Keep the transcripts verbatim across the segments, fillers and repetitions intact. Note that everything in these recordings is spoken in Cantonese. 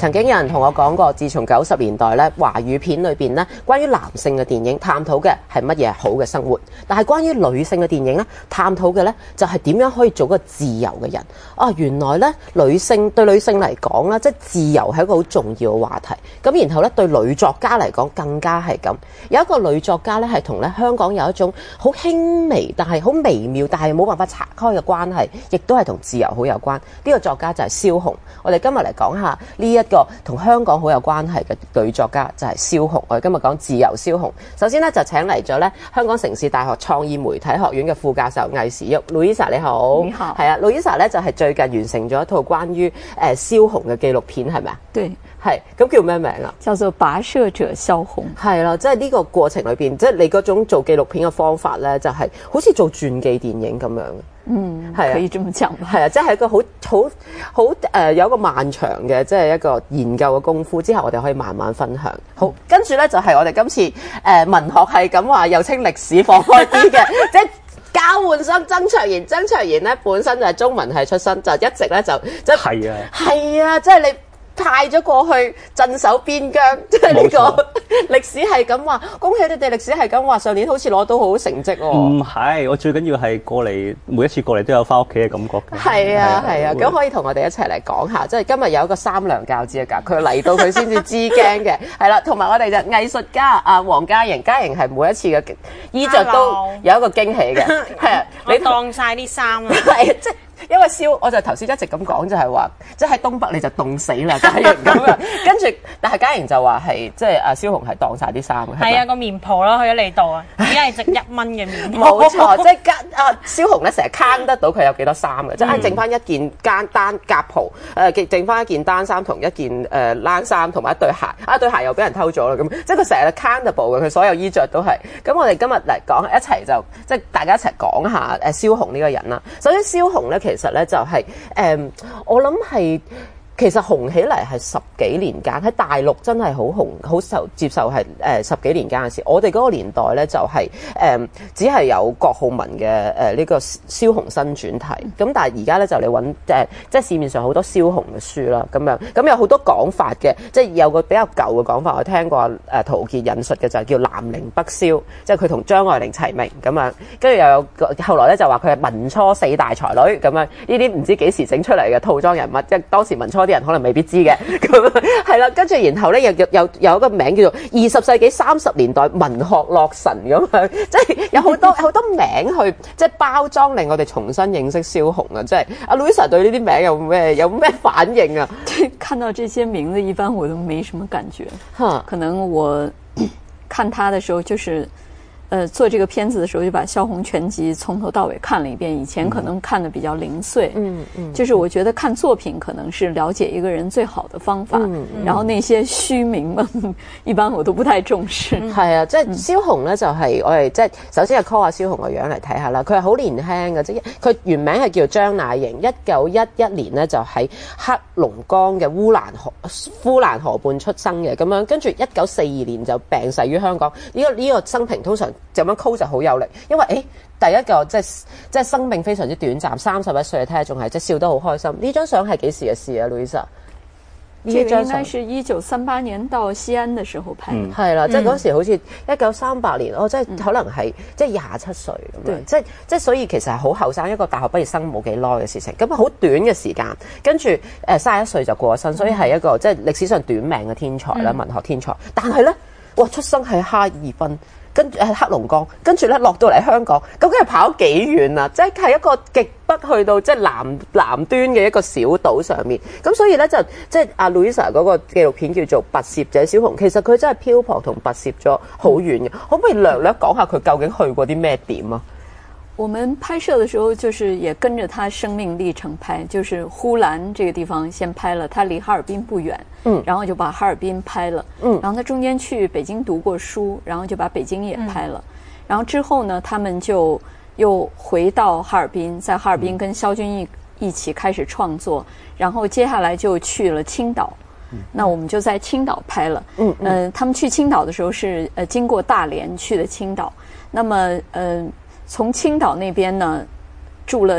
曾經有人同我講過，自從九十年代咧，華語片裏邊咧，關於男性嘅電影探討嘅係乜嘢好嘅生活，但係關於女性嘅電影咧，探討嘅咧就係點樣可以做個自由嘅人。啊，原來咧女性對女性嚟講咧，即係自由係一個好重要嘅話題。咁然後咧對女作家嚟講更加係咁。有一個女作家咧係同咧香港有一種好輕微但係好微妙但係冇辦法拆開嘅關係，亦都係同自由好有關。呢、這個作家就係蕭紅。我哋今日嚟講下呢一個同香港好有關係嘅女作家就係蕭紅。我哋今日講自由蕭紅。首先咧就請嚟咗咧香港城市大學創意媒體學院嘅副教授魏時旭 Louisa 你好。 你好。 係啊 Louisa 咧就係最近完成咗一套關於誒蕭紅嘅紀錄片係咪啊？ 對。 係，咁叫咩名啊？ 叫做跋涉者蕭紅。係啦，即係呢個過程裏邊，即係你嗰種做紀錄片嘅方法咧，就係、是、好似做傳記電影咁樣。 嗯，係可以這麼講吧。 係啊，即係一個好好好誒，有一個漫長嘅即係一個研究嘅功夫。之後我哋可以慢慢分享。好，跟住咧就係、是、我哋今次誒、呃、文學係咁話，又稱歷史放開啲嘅，即係。交換生曾卓然，曾卓然咧本身就係中文系出身，就一直咧就即係係啊，係啊，即係你派咗過去鎮守邊疆，即係呢個歷史係咁話。恭喜你哋歷史係咁話，上年好似攞到好好成績喎。 唔係，我最緊要係過嚟，每一次過嚟都有翻屋企嘅感覺嘅。 係啊係啊，咁、啊、可以同我哋一齊嚟講下，即係今日有一個三娘教子嘅㗎，佢嚟到佢先至知驚嘅。係啦，同埋我哋就藝術家阿黃嘉瑩，嘉瑩係每一次嘅衣着都有一個驚喜嘅。係啊， 你當晒啲衫啊， 係即係。因為蕭，我就頭先一直咁講，就係話，即係喺東北你就凍死啦，嘉瑩咁樣。跟住，但係嘉瑩就話係，即係阿蕭紅係當晒啲衫嘅。 係啊，個棉袍咯，去咗你度啊，而家係值一蚊嘅棉袍。 冇錯，即係嘉阿蕭紅咧，成日慳得到佢有幾多衫嘅，即係剩翻一件間單夾袍，誒，剩翻一件單衫同一件誒冷衫同埋一對鞋，啊對鞋又俾人偷咗啦，咁即係佢成日 countable 嘅，佢所有衣着都係。咁我哋今日嚟講一齊就即係大家一齊講下誒蕭紅呢個人啦。首先蕭紅咧，其實咧就係、是、誒、嗯，我諗係其實紅起嚟係十幾年間，喺大陸真係好紅，好受接受係誒、呃、十幾年間嘅事。我哋嗰個年代咧就係、是、誒、呃、只係有郭浩文嘅誒呢個蕭紅新傳體。咁但係而家咧就你揾誒、呃、即係市面上好多蕭紅嘅書啦，咁樣咁有好多講法嘅，即係有個比較舊嘅講法，我聽過誒陶傑引述嘅就係叫南陵北蕭，即係佢同張愛玲齊名咁樣。跟住又有後來咧就話佢係民初四大才女咁樣，呢啲唔知幾時整出嚟嘅套裝人物，即係當時民初啲人可能未必知嘅，咁係啦。跟住然後咧，又有有有一個名叫做二十世紀三十年代文學洛神咁樣，即係有好多好多名去即係包裝，令我哋重新認識蕭紅啊！即係阿 Louisa 對呢啲名有咩有咩反應啊？ 看到這些名字，一般我都沒什麼感覺。哈，可能我看他的時候就是。呃，做這個片子的時候就把蕭紅全集從頭到尾看了一遍。以前可能看得比較零碎，嗯嗯，就是我覺得看作品可能是了解一個人最好的方法。嗯嗯，然後那些虛名嘛，一般我都不太重視。係、 嗯、啊，即係蕭紅咧就係、是、我哋即係首先係 call 下蕭紅個樣嚟睇下啦。佢係好年輕嘅，即係佢原名係叫張乃瑩，一九一一年咧就喺黑龍江嘅烏蘭河呼蘭河畔出生嘅，咁樣跟住一九四二年就病逝於香港。呢、這個呢、這個生平通常。咁樣 call 就好有力，因為誒第一個即係即係生命非常之短暫，三十一歲你睇下仲係即係笑得好開心。呢張相係幾時嘅事啊 ，Louisa？ 呢張應該是一九三八年到西安嘅時候拍， 係、嗯、啦，即係嗰時好似一九三八年，哦，即係可能係、嗯、即係廿七歲咁樣，即係即係所以其實係好後生，一個大學畢業生冇幾耐嘅事情，咁好短嘅時間，跟住誒三十一歲就過咗身，所以係一個、嗯、即係歷史上短命嘅天才啦、嗯，文學天才。但係咧，哇，出生喺哈爾濱。跟住喺黑龍江，跟住咧落到嚟香港，究竟係跑幾遠啊？即係一個極北去到即係南南端嘅一個小島上面。咁所以咧就即係阿 Louisa 嗰個紀錄片叫做《跋涉者蕭紅》，其實佢真係漂泊同跋涉咗好遠嘅。可唔可以略略講下佢究竟去過啲咩點啊？ 我們拍攝的時候，就是也跟着他生命歷程拍，就是呼蘭這個地方先拍了，他離哈爾濱不遠，嗯，然後就把哈爾濱拍了，嗯，然後他中間去北京讀過書，然後就把北京也拍了，嗯、然後之後呢，他們就又回到哈爾濱，在哈爾濱跟蕭軍一一起開始創作，然後接下來就去了青島，嗯，那我們就在青島拍了，嗯嗯、呃，他們去青島的時候是呃經過大連去的青島，那麼呃。從青島那邊呢，住了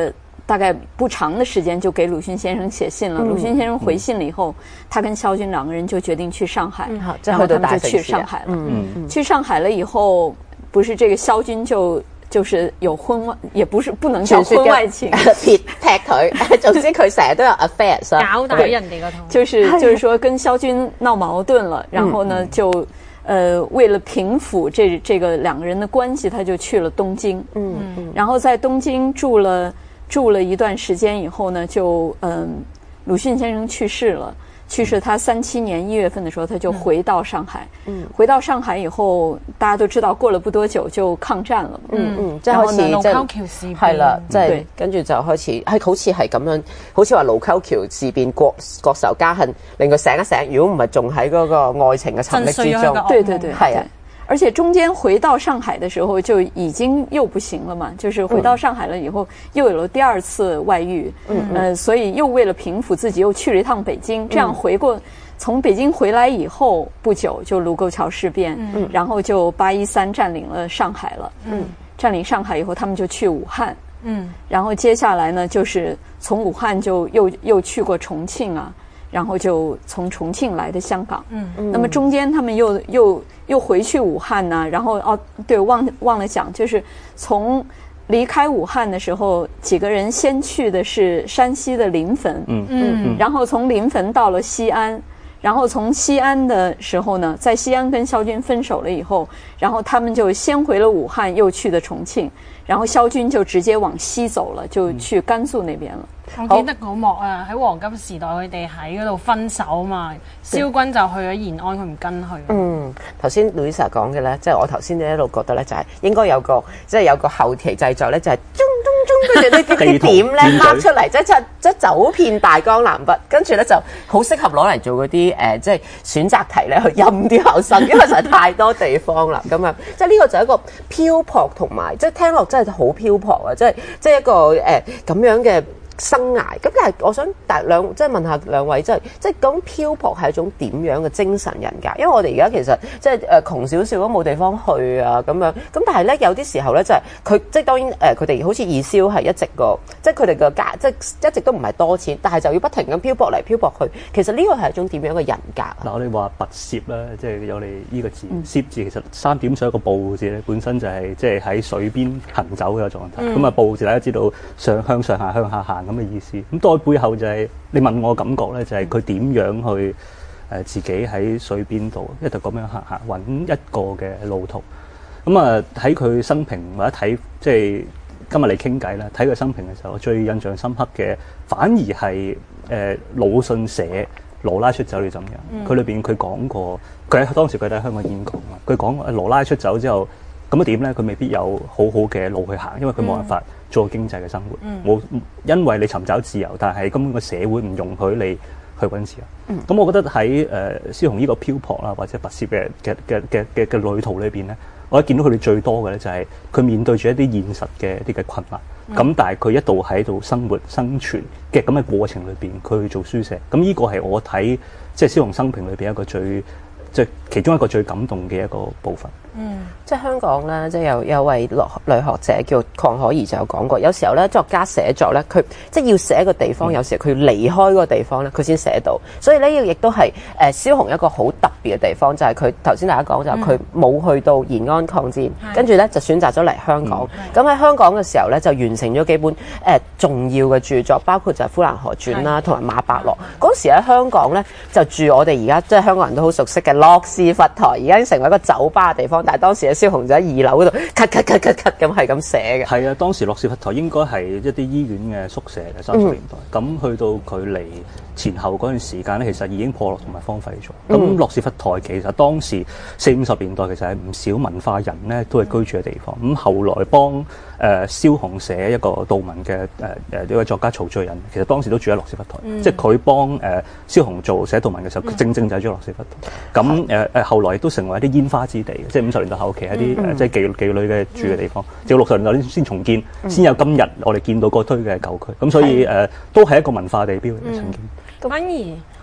大概不长的时间就给鲁迅先生写信了。鲁迅先生回信了以后，他跟萧军两个人就决定去上海， 好， 然后他们就去上海了。 嗯嗯，去上海了以後，不是這個蕭軍就就是有婚外，也不是不能叫婚外情， 撇踢佢。總之佢成日都有 affairs， 搞大人哋個肚， 就是就是說跟蕭軍鬧矛盾了，然後呢就。呃，为了平复这这个两个人的关系，他就去了东京。嗯嗯，然后在东京住了住了一段时间以后呢，就嗯、呃，鲁迅先生去世了。去世他三七年一月份的時候，他就回到上海。嗯，回到上海以後，大家都知道，過了不多久就抗戰了。嗯嗯，即係開始即係係啦，即係跟住就開始係好似係咁樣，好似話盧溝橋事變國國仇家恨，令佢醒一醒。如果唔係仲喺嗰個愛情嘅沉溺之中， 對對對， 係啊。 而且中間回到上海的時候就已經又不行了嘛，就是回到上海了以後、嗯、又有了第二次外遇，嗯呃，所以又為了平復自己又去了一趟北京，這樣回過、嗯、從北京回來以後不久就盧溝橋事變，嗯，然後就八一三佔領了上海了，嗯，佔領上海以後他們就去武漢，嗯，然後接下來呢就是從武漢就又又去過重慶啊，然後就從重慶來的香港，嗯，那麼中間他們又又又回去武漢呢，然後哦，對，忘忘了講，就是從離開武漢的時候，幾個人先去的是山西的臨汾，嗯嗯，然後從臨汾到了西安，然後從西安的時候呢，在西安跟蕭軍分手了以後，然後他們就先回了武漢，又去的重慶，然後蕭軍就直接往西走了，就去甘肅那邊了。 我記得嗰幕啊，喺黃金時代佢哋喺嗰度分手嘛，蕭軍就去咗延安，佢唔跟去。嗯， 頭先 Louisa 講嘅咧，即係我頭先一路覺得咧，就係應該有個即係有個後期製作咧，就係中中中跟住呢啲啲點咧掹出嚟，即係即係走遍大江南北，跟住咧就好適合攞嚟做嗰啲誒，即係選擇題咧去陰啲考生，因為實在太多地方啦，咁樣即係呢個就係一個漂泊同埋，即係聽落真係好漂泊啊！即係即係一個誒咁樣嘅生涯，咁但係我想大兩即係問下兩位，即係即係講漂泊係一種點樣嘅精神人格？因為我哋而家其實即係誒窮少少都冇地方去啊咁樣，咁但係咧有啲時候咧就係、是、佢即係當然誒佢哋好似二蕭係一直個即係佢哋嘅家即係一直都唔係多錢，但係就要不停咁漂泊嚟漂泊去。其實呢個係一種點樣嘅人格啊？ 嗱，我哋話跋涉啦，即係有你呢個字，涉、嗯、字其實三點水一個步字咧，本身就係即係喺水邊行走嘅狀態。咁啊、嗯、步字大家知道上向上下向下行咁嘅意思。咁多背後就係、是、你問我感覺咧，就係佢點樣去誒、呃、自己喺水邊度一直咁樣行行揾一個嘅路途。咁啊喺佢生平或者睇即係今日嚟傾偈啦，睇佢生平嘅時候，我最印象深刻嘅反而係誒魯迅寫羅拉出走呢種人。佢裏邊佢講過，佢喺當時佢喺香港演講啊，佢講羅拉出走之後。咁啊點咧？佢未必有好好嘅路去行，因為佢冇辦法做經濟嘅生活。冇、嗯，因為你尋找自由，但係根本個社會唔容許你去揾自由。咁、嗯、我覺得喺誒蕭紅呢個漂泊啦，或者跋涉嘅嘅嘅嘅嘅嘅旅途裏邊咧，我見到佢哋最多嘅咧就係佢面對住一啲現實嘅一啲嘅困難。咁、嗯、但係佢一度喺度生活生存嘅咁嘅過程裏邊，佢去做書寫。咁呢個係我睇即係蕭紅生平裏邊一個最即係其中一個最感動嘅一個部分。 嗯，即係香港咧，即係有有位女學者叫鄺可怡就有講過，有時候咧作家寫作咧，佢即係要寫一個地方，嗯、有時佢要離開嗰個地方咧，佢先寫到。所以呢，呢個亦都係誒蕭紅一個好特別嘅地方，就係佢頭先大家講就係佢冇去到延安抗戰，嗯、跟住咧就選擇咗嚟香港。咁喺、嗯、香港嘅時候咧，就完成咗幾本誒、呃、重要嘅著作，包括就係《呼蘭河傳》啦，同埋《馬伯樂》。嗰時喺香港咧就住我哋而家即係香港人都好熟悉嘅諾士佛台，而家已經成為一個酒吧嘅地方。但係當時嘅蕭紅就喺二樓嗰度，咳咳咳咳咳咁係咁寫嘅。係啊，當時諾士佛台應該係一啲醫院嘅宿舍嘅三十年代。咁、嗯、去到佢嚟前後嗰段時間咧，其實已經破落同埋荒廢咗。咁、嗯、諾士佛台其實當時四五十年代其實係唔少文化人咧都係居住嘅地方。咁、嗯、後來幫誒、呃、蕭紅寫一個悼文嘅誒誒呢個作家曹聚仁，其實當時都住喺諾士佛台。嗯、即係佢幫誒蕭紅做寫悼文嘅時候，嗯、正正就係住喺諾士佛台。咁誒誒後來亦都成為一啲煙花之地，即係五十年代後期一啲、嗯、即係妓妓女嘅住嘅地方。直到六十年代先重建，先、嗯、有今日我哋見到嗰堆嘅舊區。咁所以誒、呃、都係一個文化地標嚟嘅曾經。 反而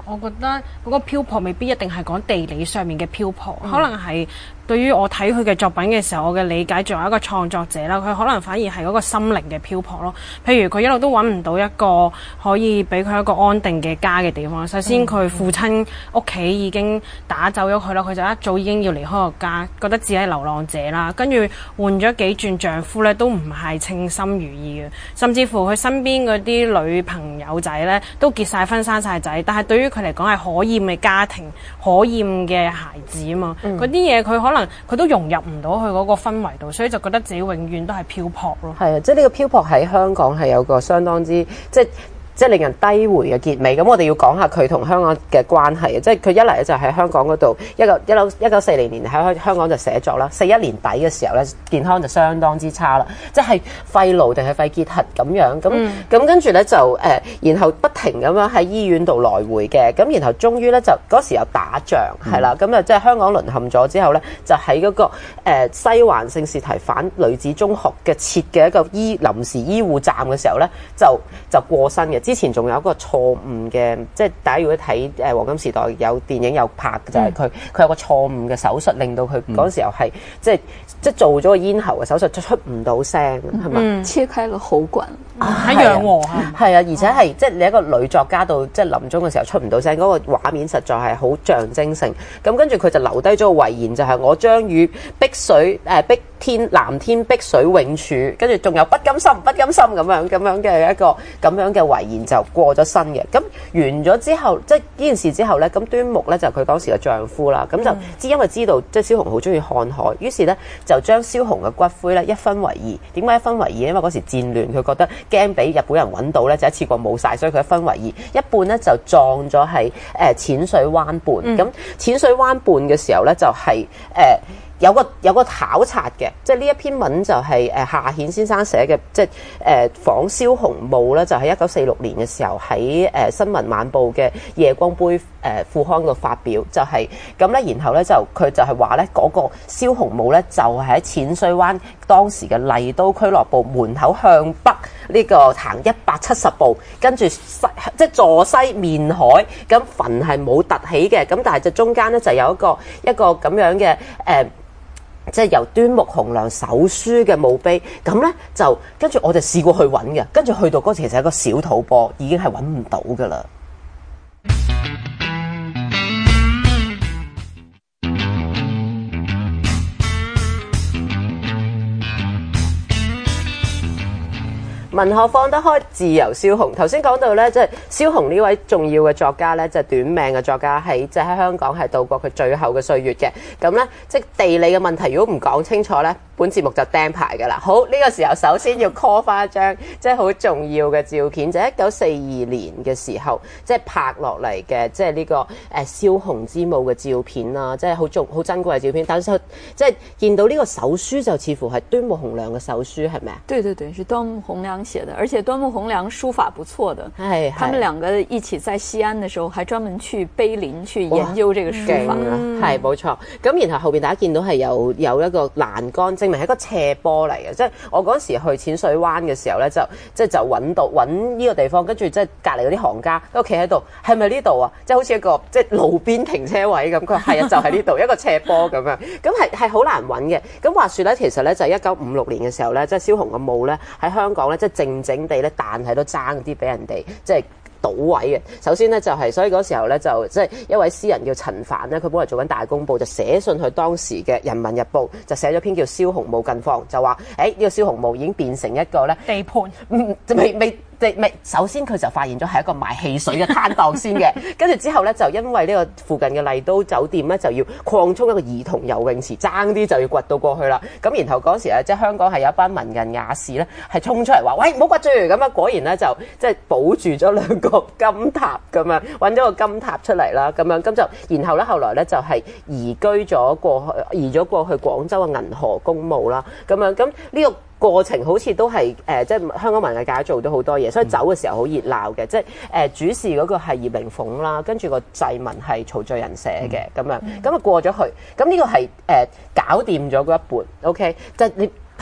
我覺得嗰個漂泊未必一定係講地理上面嘅漂泊，嗯、可能係對於我睇佢嘅作品嘅時候，我嘅理解作為一個創作者啦，佢可能反而係嗰個心靈嘅漂泊咯。譬如佢一路都揾唔到一個可以俾佢一個安定嘅家嘅地方。首先佢父親屋企已經打走咗佢啦，佢就一早已經要離開個家，覺得自己係流浪者啦。跟住換咗幾轉丈夫咧，都唔係稱心如意嘅，甚至乎佢身邊嗰啲女朋友仔咧都結晒婚生晒仔，但係對於佢嚟講係可厭嘅家庭、可厭嘅孩子啊嘛。嗰啲嘢佢可能佢都融入唔到去嗰個氛圍度，所以就覺得自己永遠都係漂泊咯。 係啊，即係呢個漂泊喺香港係有個相當之即係。即係令人低回嘅結尾，咁我哋要講下佢同香港嘅關係。即係佢一嚟咧就喺香港嗰度，一九一九一九四零年喺香港就寫作啦。四一年底嘅時候咧，健康就相當之差啦，即係肺癆定係肺結核咁樣。咁咁、嗯、跟住咧就誒、呃，然後不停咁樣喺醫院度來回嘅。咁然後終於咧就嗰時又打仗係啦，咁啊即係香港淪陷咗之後咧，就喺嗰、嗰個、呃、西環聖士提反女子中學嘅設嘅一個醫臨時醫護站嘅時候咧，就就過身嘅。之前仲有一個錯誤嘅，即係大家如果睇誒黃金時代有電影有拍嘅，就係佢佢有個錯誤嘅手術，令到佢嗰時候係、嗯、即係即係做咗個咽喉嘅手術，就出唔到聲，係嘛、嗯？ 切開了喉管喺養和啊， 係啊，而且係、哦、即係你一個女作家到即係臨終嘅時候出唔到聲，嗰、那個畫面實在係好象徵性。咁跟住佢就留低咗個遺言，就係、是、我將與碧水誒、呃、碧天藍天碧水永處，跟住仲有不甘心不甘心咁樣咁樣嘅一個咁樣嘅遺言就過咗身嘅。咁完咗之後，即係呢件事之後咧，咁端木咧就佢、是、當時嘅丈夫啦，咁就知因為知道即係蕭紅好中意看海，於是咧就將蕭紅嘅骨灰咧一分為二。點解一分為二？因為嗰時戰亂，佢覺得驚俾日本人揾到咧，就一次過冇晒，所以佢一分為二，一半咧就葬咗喺誒淺水灣畔。咁、嗯、淺水灣畔嘅時候咧，就係、是、誒。呃有個有個考察嘅，即係呢一篇文就係誒夏衍先生寫嘅，即係誒訪蕭紅墓咧，就喺一九四六年嘅時候喺誒、呃、新聞晚報嘅夜光杯誒副刊度發表，就係咁咧。然後咧就佢就係話咧嗰個蕭紅墓咧就係喺淺水灣當時嘅麗都俱樂部門口向北呢、這個行一百七十步，跟住西即係坐西面海，咁墳係冇凸起嘅，咁但係就中間咧就有一個一個咁樣嘅誒。呃即係由端木蕻良手書嘅墓碑，咁咧就跟住我就試過去揾嘅，跟住去到嗰時其實係一個小土坡，已經係揾唔到噶啦。文學放得開，自由蕭紅。頭先講到咧，即係蕭紅呢位重要嘅作家咧，就係短命嘅作家，喺即係喺香港係度過佢最後嘅歲月嘅。咁咧，即係地理嘅問題，如果唔講清楚咧，本節目就釘牌㗎啦。好，呢個時候首先要 call 翻一張即係好重要嘅照片，就係一九四二年嘅時候，即係拍落嚟嘅，即係呢個誒蕭紅之墓嘅照片啦，即係好重好珍貴嘅照片。但係即係見到呢個手書就似乎係端木蕻良嘅手書，係咪啊？ 對對對，是端木蕻良寫的，而且端木蕻良書法不錯的。 係， 他們兩個一起在西安的時候，還專門去碑林去研究這個書法。 係冇錯。咁然後後邊大家見到係有有一個欄杆，證明係一個斜坡嚟嘅。即係我嗰時去淺水灣嘅時候咧，就即係就揾到揾呢個地方，跟住即係隔離嗰啲行家都企喺度，係咪呢度啊？即係好似一個即係路邊停車位咁。佢話係啊，就係呢度一個斜坡咁樣。咁係係好難揾嘅。咁話說咧，其實咧就係一九五六年嘅時候咧，即係蕭紅嘅墓咧喺香港咧，即係靜靜地咧，但係都爭啲俾人哋即係倒位嘅。首先咧就係、是，所以嗰時候咧就即係一位詩人叫陳帆咧，佢本來做緊大公報，就寫信去當時嘅《人民日報》，就寫咗篇叫《蕭紅墓近況》，就話誒呢個蕭紅墓已經變成一個咧地盤， 嗯，未未。未首先佢就發現咗係一個賣汽水嘅攤檔先嘅，跟住之後咧就因為呢個附近嘅麗都酒店咧就要擴充一個兒童游泳池，爭啲就要掘到過去啦。咁然後嗰時咧即係香港係有一班文人雅士咧係衝出嚟話：喂，唔好掘住！咁啊果然咧就即係保住咗兩個金塔咁樣，揾咗個金塔出嚟啦。咁樣咁就然後咧後來咧就係移居咗過去，移咗過去廣州嘅銀河公墓啦。咁樣咁呢個過程好似都係誒、呃，即係香港文藝界做到好多嘢，所以走嘅時候好熱鬧嘅。即係誒、呃、主事嗰個係葉靈鳳啦，跟住個祭文係曹聚仁寫嘅咁樣，咁啊過咗去，咁呢個係誒、呃、搞掂咗嗰一半 ，OK，即係你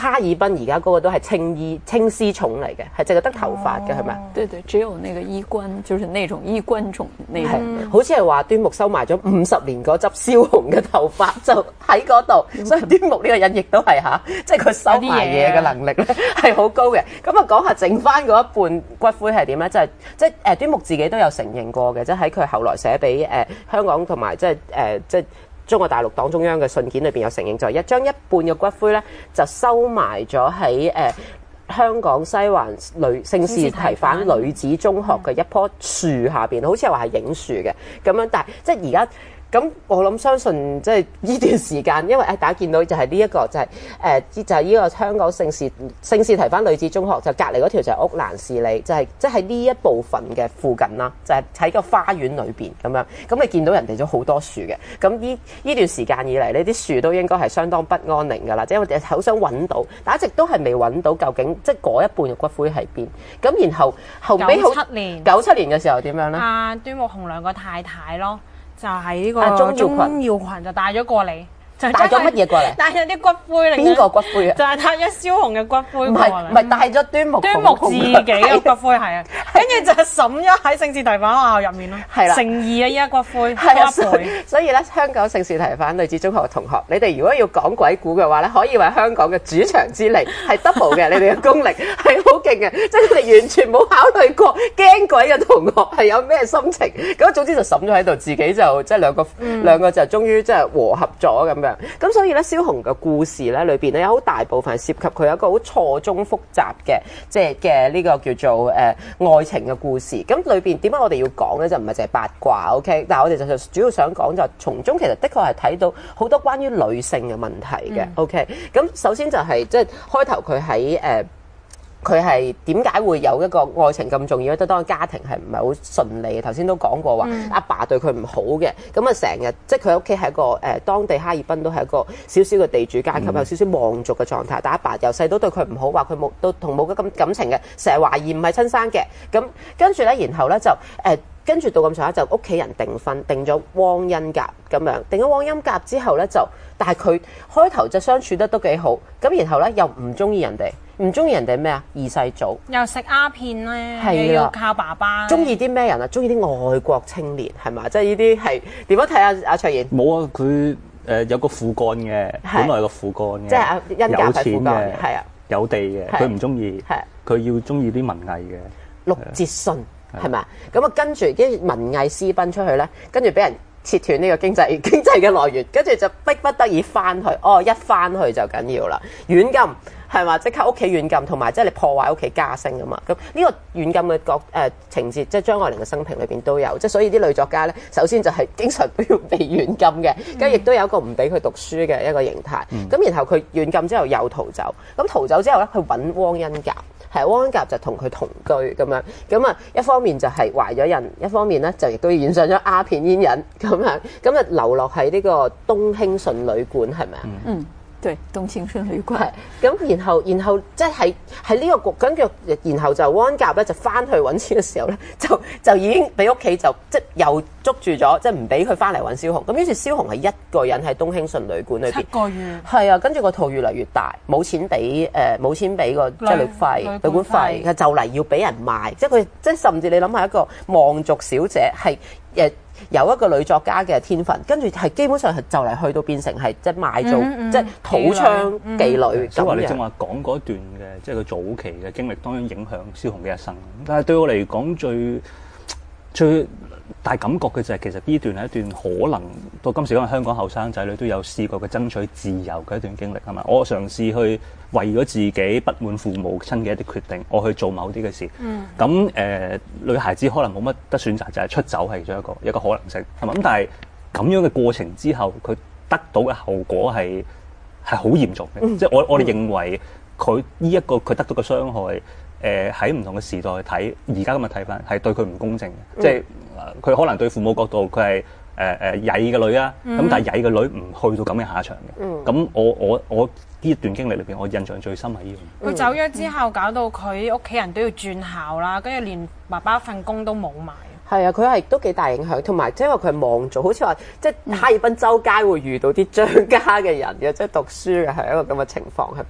哈爾濱而家嗰個都係青衣青絲蟲嚟嘅，係淨係得頭髮嘅係咪？ 對對，只有那個衣冠，就是那種衣冠種那種。 係，好似係話端木收埋咗五十年嗰執蕭紅嘅頭髮就喺嗰度，所以端木呢個人亦都係嚇，即係佢收埋嘢嘅能力咧係好高嘅。咁啊講下剩翻嗰一半骨灰係點咧？就係即係誒端木自己都有承認過嘅，即係喺佢後來寫俾誒香港同埋即係誒即係中國大陸黨中央嘅信件裏邊有承認，就係一將一半嘅骨灰咧就收埋咗喺誒香港西環女聖士提反女子中學嘅一棵樹下邊，好似係話係影樹嘅咁樣，但係即係而家。咁我諗相信即係呢段時間，因為誒大家見到就係呢一個就係、是、誒、呃、就係、是、呢個香港聖士聖士提反女子中學，就隔離嗰條就係屋蘭士里，就係即係呢一部分嘅附近啦，就係、是、喺個花園裏邊咁樣。咁你見到人哋咗好多樹嘅，咁呢呢段時間以嚟呢啲樹都應該係相當不安寧㗎啦，即係我哋好想揾到，但一直都係未揾到究竟即係嗰一半嘅骨灰喺邊。咁然後後尾好九七年九七年嘅時候點樣咧？ 啊，端木蕻良個太太咯。就係呢個鍾鍾耀群就帶咗過嚟，就帶咗乜嘢過嚟？ 帶咗啲骨灰嚟。 邊個骨灰啊？ 就係帶咗蕭紅嘅骨灰過嚟。唔係唔係帶咗端木端木自己嘅骨灰係啊，跟住就審咗喺聖士提反學校入面咯。係啦，誠意啊依家骨灰多一倍。 所以咧，香港聖士提反女子中學嘅同學，你哋如果要講鬼故嘅話咧，可以話香港嘅主場之利係 double 嘅，你哋嘅功力係好勁嘅，即係你哋完全冇考慮過驚鬼嘅同學係有咩心情。咁總之就審咗喺度，自己就即係兩個、嗯、兩個就終於即係和合咗咁樣。咁所以咧，蕭紅嘅故事咧裏邊咧有好大部分涉及佢有一個好錯綜複雜嘅即係嘅呢個叫做誒、呃、愛情嘅故事。咁裏邊點解我哋要講咧？就唔係淨係八卦 OK， 但係我哋就主要想講就從中其實的確係睇到好多關於女性嘅問題嘅。嗯、OK， 咁首先就係即係開頭佢喺誒。佢係點解會有一個愛情咁重要咧？都當家庭係唔係好順利嘅。頭先都講過話，阿、嗯、爸對佢唔好嘅，咁啊成日即係佢屋企係一個誒、呃、當地哈爾濱都係一個少少嘅地主階級，嗯、有少少望族嘅狀態。但阿爸由細都對佢唔好，話佢冇都同冇咁感情嘅，成日懷疑唔係親生嘅。咁跟住咧，然後咧就誒。呃跟住到咁上下就屋企人訂婚，訂咗汪恩甲咁樣，訂咗汪恩甲之後咧就，但係佢開頭就相處得都幾好，咁然後咧又唔中意人哋，唔中意人哋咩啊？二世祖又食鴉片咧，又要靠爸爸。 中意啲咩人啊？中意啲愛國青年係嘛？即係呢啲係點樣睇啊？阿卓然冇啊，佢誒有個父幹嘅，本來有個父幹嘅， 即係阿恩甲係父幹嘅，係啊， 有地嘅，佢唔中意，佢要中意啲文藝嘅， 陸捷信。係咪啊？咁啊，跟住啲文藝私奔出去咧，跟住俾人切斷呢個經濟經濟嘅來源，跟住就逼不得已翻去。哦，一翻去就緊要啦，軟禁係嘛？即刻屋企軟禁，同埋即係你破壞屋企家聲啊嘛。咁呢個軟禁嘅角誒、呃、情節，即係張愛玲嘅生平裏邊都有。即係所以啲女作家咧，首先就係經常都要被軟禁嘅，跟住亦都有一個唔俾佢讀書嘅一個形態。咁、嗯、然後佢軟禁之後又逃走，咁逃走之後咧，去揾汪恩甲。係汪恩甲就同佢同居咁樣，咁啊一方面就係懷咗孕，一方面咧就亦都染上咗鴉片煙癮咁樣，咁啊流落喺呢個東興順旅館係咪啊？ 嗯，對，東興順旅館。 係咁，然後然後即係喺呢個局跟住，然後就汪恩甲咧就翻去揾錢嘅時候咧，就就已經俾屋企就即係又捉住咗，即係唔俾佢翻嚟揾蕭紅。咁於是蕭紅係一個人喺東興順旅館裏邊七個月。 係啊，跟住個肚越嚟越大，冇錢俾誒冇錢俾個即係旅費旅館費，就嚟要俾人賣。即係佢即係甚至你諗下一個望族小姐係誒。有一個女作家嘅天分，跟住係基本上係就嚟去到變成係即係賣做、嗯嗯、即係土娼妓女。 所以話你正話講嗰段嘅，即係佢早期嘅經歷，當然影響蕭紅嘅一生。但係對我嚟講，最最大感覺嘅就係其實呢段係一段可能到今時今日香港後生仔女都有試過嘅爭取自由嘅一段經歷係嘛？我嘗試去為咗自己不滿父母親嘅一啲決定，我去做某啲嘅事。嗯。咁誒、呃，女孩子可能冇乜得選擇，就係、是、出走係其中一個一個可能性係嘛？咁但係咁樣嘅過程之後，佢得到嘅後果係係好嚴重嘅。嗯、即係我我哋認為佢呢一個佢得到嘅傷害。誒喺唔同嘅時代去睇，而家咁嘅睇法係對佢唔公正嘅，嗯、即係佢可能對父母角度佢係誒誒曳嘅女啊，咁、嗯、但係曳嘅女唔去到咁嘅下場嘅。咁、嗯、我我我呢段經歷裏邊，我印象最深係呢樣。 佢走咗之後，搞到佢屋企人都要轉校啦，跟住連爸爸份工都冇埋。 係啊，佢係都幾大影響，同埋即係因為佢係望族，好似話即係哈爾濱周街會遇到啲張家嘅人嘅，即係讀書嘅係一個咁嘅情況係嘛？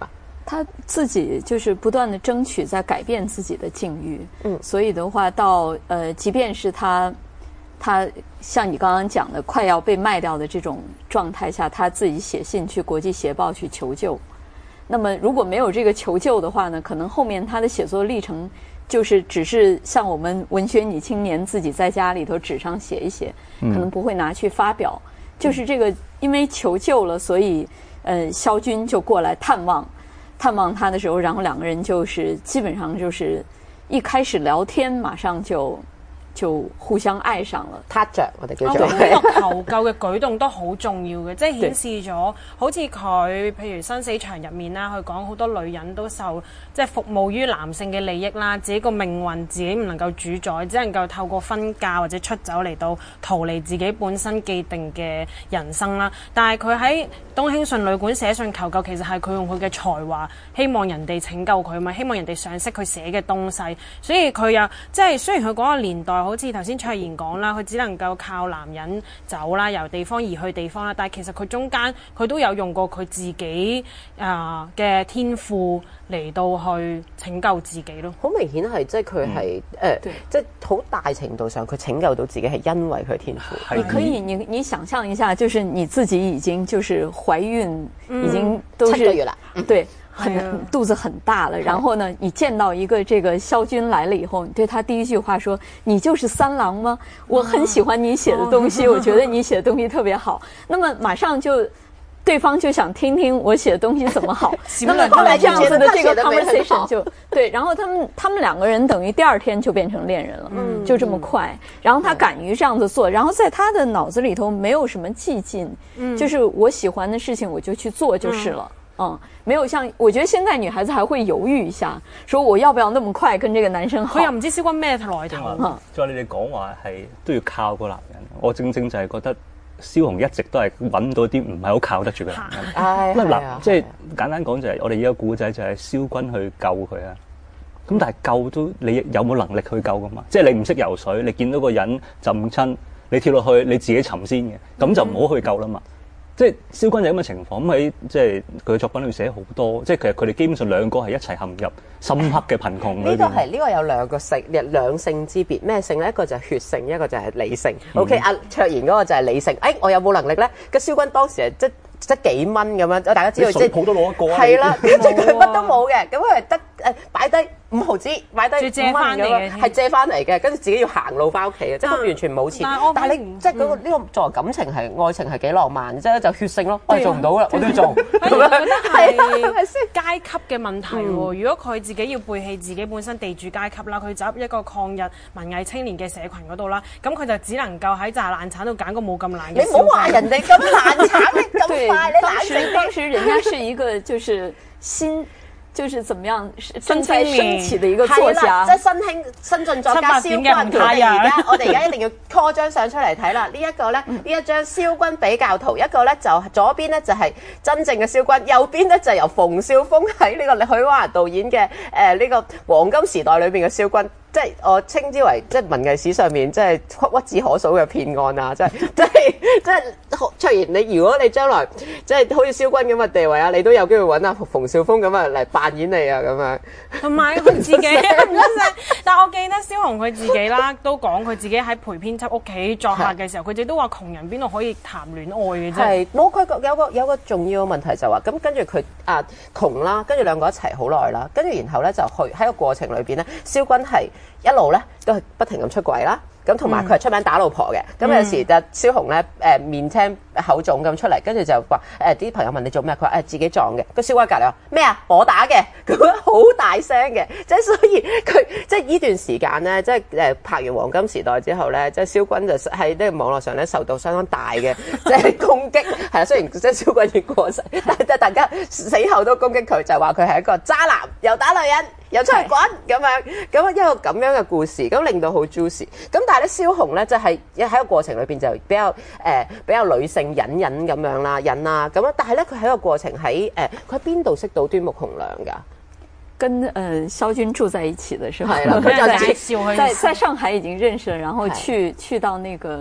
他自己就是不断的争取在改变自己的境遇，嗯，所以的话到呃，即便是他他像你刚刚讲的快要被卖掉的这种状态下，他自己写信去国际协报去求救。那么如果没有这个求救的话呢，可能后面他的写作历程就是只是像我们文学女青年自己在家里头纸上写一写，可能不会拿去发表。嗯、就是这个因为求救了，所以呃，萧军就过来探望。探望他的时候，然后两个人就是基本上就是一开始聊天，马上就就互相愛上了。 撻着我哋叫做。 呢個求救嘅舉動都好重要嘅，即係顯示咗好似佢譬如生死場入面啦，佢講好多女人都受即係服務於男性嘅利益啦，自己個命運自己唔能夠主宰，只能夠透過婚嫁或者出走嚟到逃離自己本身既定嘅人生啦。但係佢喺東興順旅館寫信求救，其實係佢用佢嘅才華希望人哋拯救佢嘛，希望人哋賞識佢寫嘅東西，所以佢又即係雖然佢嗰個年代好似頭先卓妍講啦，佢只能夠靠男人走啦，由地方移去地方啦，但係其實佢中間佢都有用過佢自己啊嘅天賦嚟到去拯救自己咯。 好明顯係即係佢係誒，即係好大程度上佢拯救到自己係因為佢天賦。 你可以你你想象一下，就是你自己已經就是懷孕，嗯、已經都是七個月啦， 對。很肚子很大了，然後呢，你見到一個這個蕭軍來了以後，你對他第一句話說：“你就是三郎嗎？我很喜歡你寫的東西，我覺得你寫的東西特別好。”那麼馬上就對方就想聽聽我寫的東西怎麼好。那麼後來這樣子的這個 conversation 就對，然後他們他們兩個人等於第二天就變成戀人了，嗯，就這麼快。然後他敢於這樣子做，然後在他的腦子裏頭沒有什麼寂靜，嗯，就是我喜歡的事情我就去做就是了。嗯，沒有像我覺得現在女孩子還會猶豫一下，說我要不要那麼快跟這個男生好？ 佢又唔知蕭軍咩來頭。 再你哋講話係都要靠個男人，我正正就係覺得蕭紅一直都係揾到啲唔係好靠得住嘅男人。 唉， 嗱、啊，即係簡單講就係、是、我哋依個故仔就係蕭軍去救佢啊。咁但係救都你有冇能力去救噶嘛？即係你唔識游水，你見到個人浸親，你跳落去你自己沉先嘅，咁就唔好去救啦嘛。嗯即係蕭軍就咁嘅情況，咁喺即係佢嘅作品裏寫好多，即係其實佢哋基本上兩個係一齊陷入深刻嘅貧窮裏邊。呢個係呢個有兩個性，兩性之別。咩性咧？一個就係血性，一個就係理性。嗯、OK，阿卓妍嗰個就係理性。誒，我有冇能力咧？個蕭軍當時係即即幾蚊咁樣，大家知道即係抱都攞一個啊。 係啦，跟住佢乜都冇嘅，咁佢係得誒擺低五毫子，擺低五蚊咁樣，係借翻嚟嘅，跟住自己要行路翻屋企嘅，即係佢完全冇錢。但係你即係嗰個呢個作為感情係愛情係幾浪漫，即係就血性咯，我哋做唔到啦，我都要做。 我覺得係階級嘅問題喎。如果佢自己要背棄自己本身地主階級啦，佢走入一個抗日文藝青年嘅社群嗰度啦，咁佢就只能夠喺炸爛產度揀個冇咁爛嘅。 你唔好話人哋咁爛產，你咁快，你當時當時人家是一個就是新。就是怎麼樣正在升起的一個作家， 即係新興新晉作家蕭軍。我哋而家我哋而家一定要 call 張相出嚟睇啦。呢一個咧，呢一張蕭軍比較圖，一個咧就左邊咧就係真正嘅蕭軍，右邊咧就由馮紹峰喺呢個許鞍華導演嘅誒呢個黃金時代裏邊嘅蕭軍。即係我稱之為即係文藝史上面即係屈屈指可數嘅騙案啊！即係即係即係卓妍，你如果你將來即係好似蕭軍咁嘅地位啊，你都有機會揾阿馮紹峰咁啊嚟扮演你啊咁樣。 同埋佢自己唔得但係我記得蕭紅佢自己啦，都講佢自己喺陪編輯屋企作客嘅時候，佢自己都話窮人邊度可以談戀愛嘅啫。 係冇佢有個有個重要嘅問題就話咁，跟住佢啊窮啦，跟住兩個一齊好耐啦，跟住然後咧就去喺個過程裏邊咧，蕭軍係一路咧都係不停咁出軌啦，咁同埋佢係出名打老婆嘅，咁、嗯、有時就蕭紅咧誒面青口腫咁出嚟，跟住就話誒啲朋友問你做咩，佢話誒自己撞嘅，個蕭軍隔離話咩啊我打嘅，咁樣好大聲嘅，即係所以佢即係呢段時間咧，即係誒拍完黃金時代之後咧，即係蕭軍就喺呢個網絡上咧受到相當大嘅即係攻擊，係啦，雖然即係蕭軍已經過世，但係大家死後都攻擊佢，就話佢係一個渣男，又打女人。又出嚟滾咁樣，咁一個咁樣嘅故事，咁令到好 juicy。咁但係咧，蕭紅咧就係喺個過程裏邊就比較誒、呃、比較女性隱隱咁樣啦，隱啦咁樣。但係咧，佢喺個過程喺誒佢喺邊度識到端木蕻良㗎？ 跟呃蕭軍住在一起的時候， 係啦，佢就介紹在在上海已經認識了，然後去去到那個。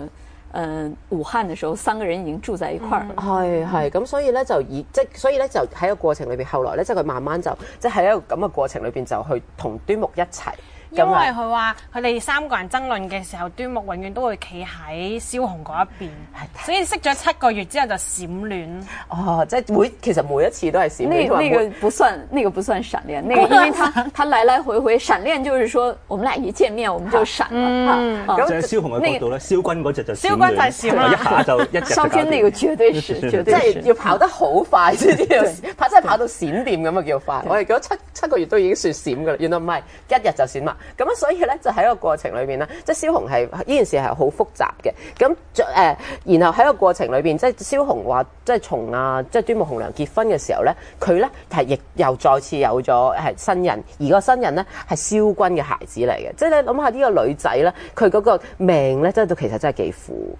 呃武漢嘅時候，三個人已經住在一塊兒了。 係係咁，所以咧就以即所以咧就喺個過程裏邊，後來咧即係佢慢慢就即係喺一個咁嘅過程裏邊就去同端木一齊。 因為佢話佢哋三個人爭論嘅時候，端木永遠都會企喺蕭紅嗰一邊，所以識咗七個月之後就閃戀。 哦，即係每其實每一次都係閃戀。 那那個不算，那個不算閃戀，那個因為他他來來回回，閃戀就是說我們倆一見面我們就閃了。嗯， 咁就係蕭紅嘅角度咧，蕭君嗰隻就蕭君就係閃啦， 一下就一隻。 蕭君那個絕對是，絕對即係要跑得好快先至，跑真係跑到閃電咁啊叫快。我哋覺得七七個月都已經算閃噶啦，原來唔係一日就閃啦。咁啊，所以咧。就喺個過程裏邊咧，即係蕭紅係呢件事係好複雜嘅。咁誒、呃，然後喺個過程裏邊，即係蕭紅話，即係從啊，即係端木蕻良結婚嘅時候咧，佢咧係亦又再次有咗係新人，而個新人咧係蕭君嘅孩子嚟嘅。即係你諗下呢個女仔咧，佢嗰個命咧，真係都其實真係幾苦。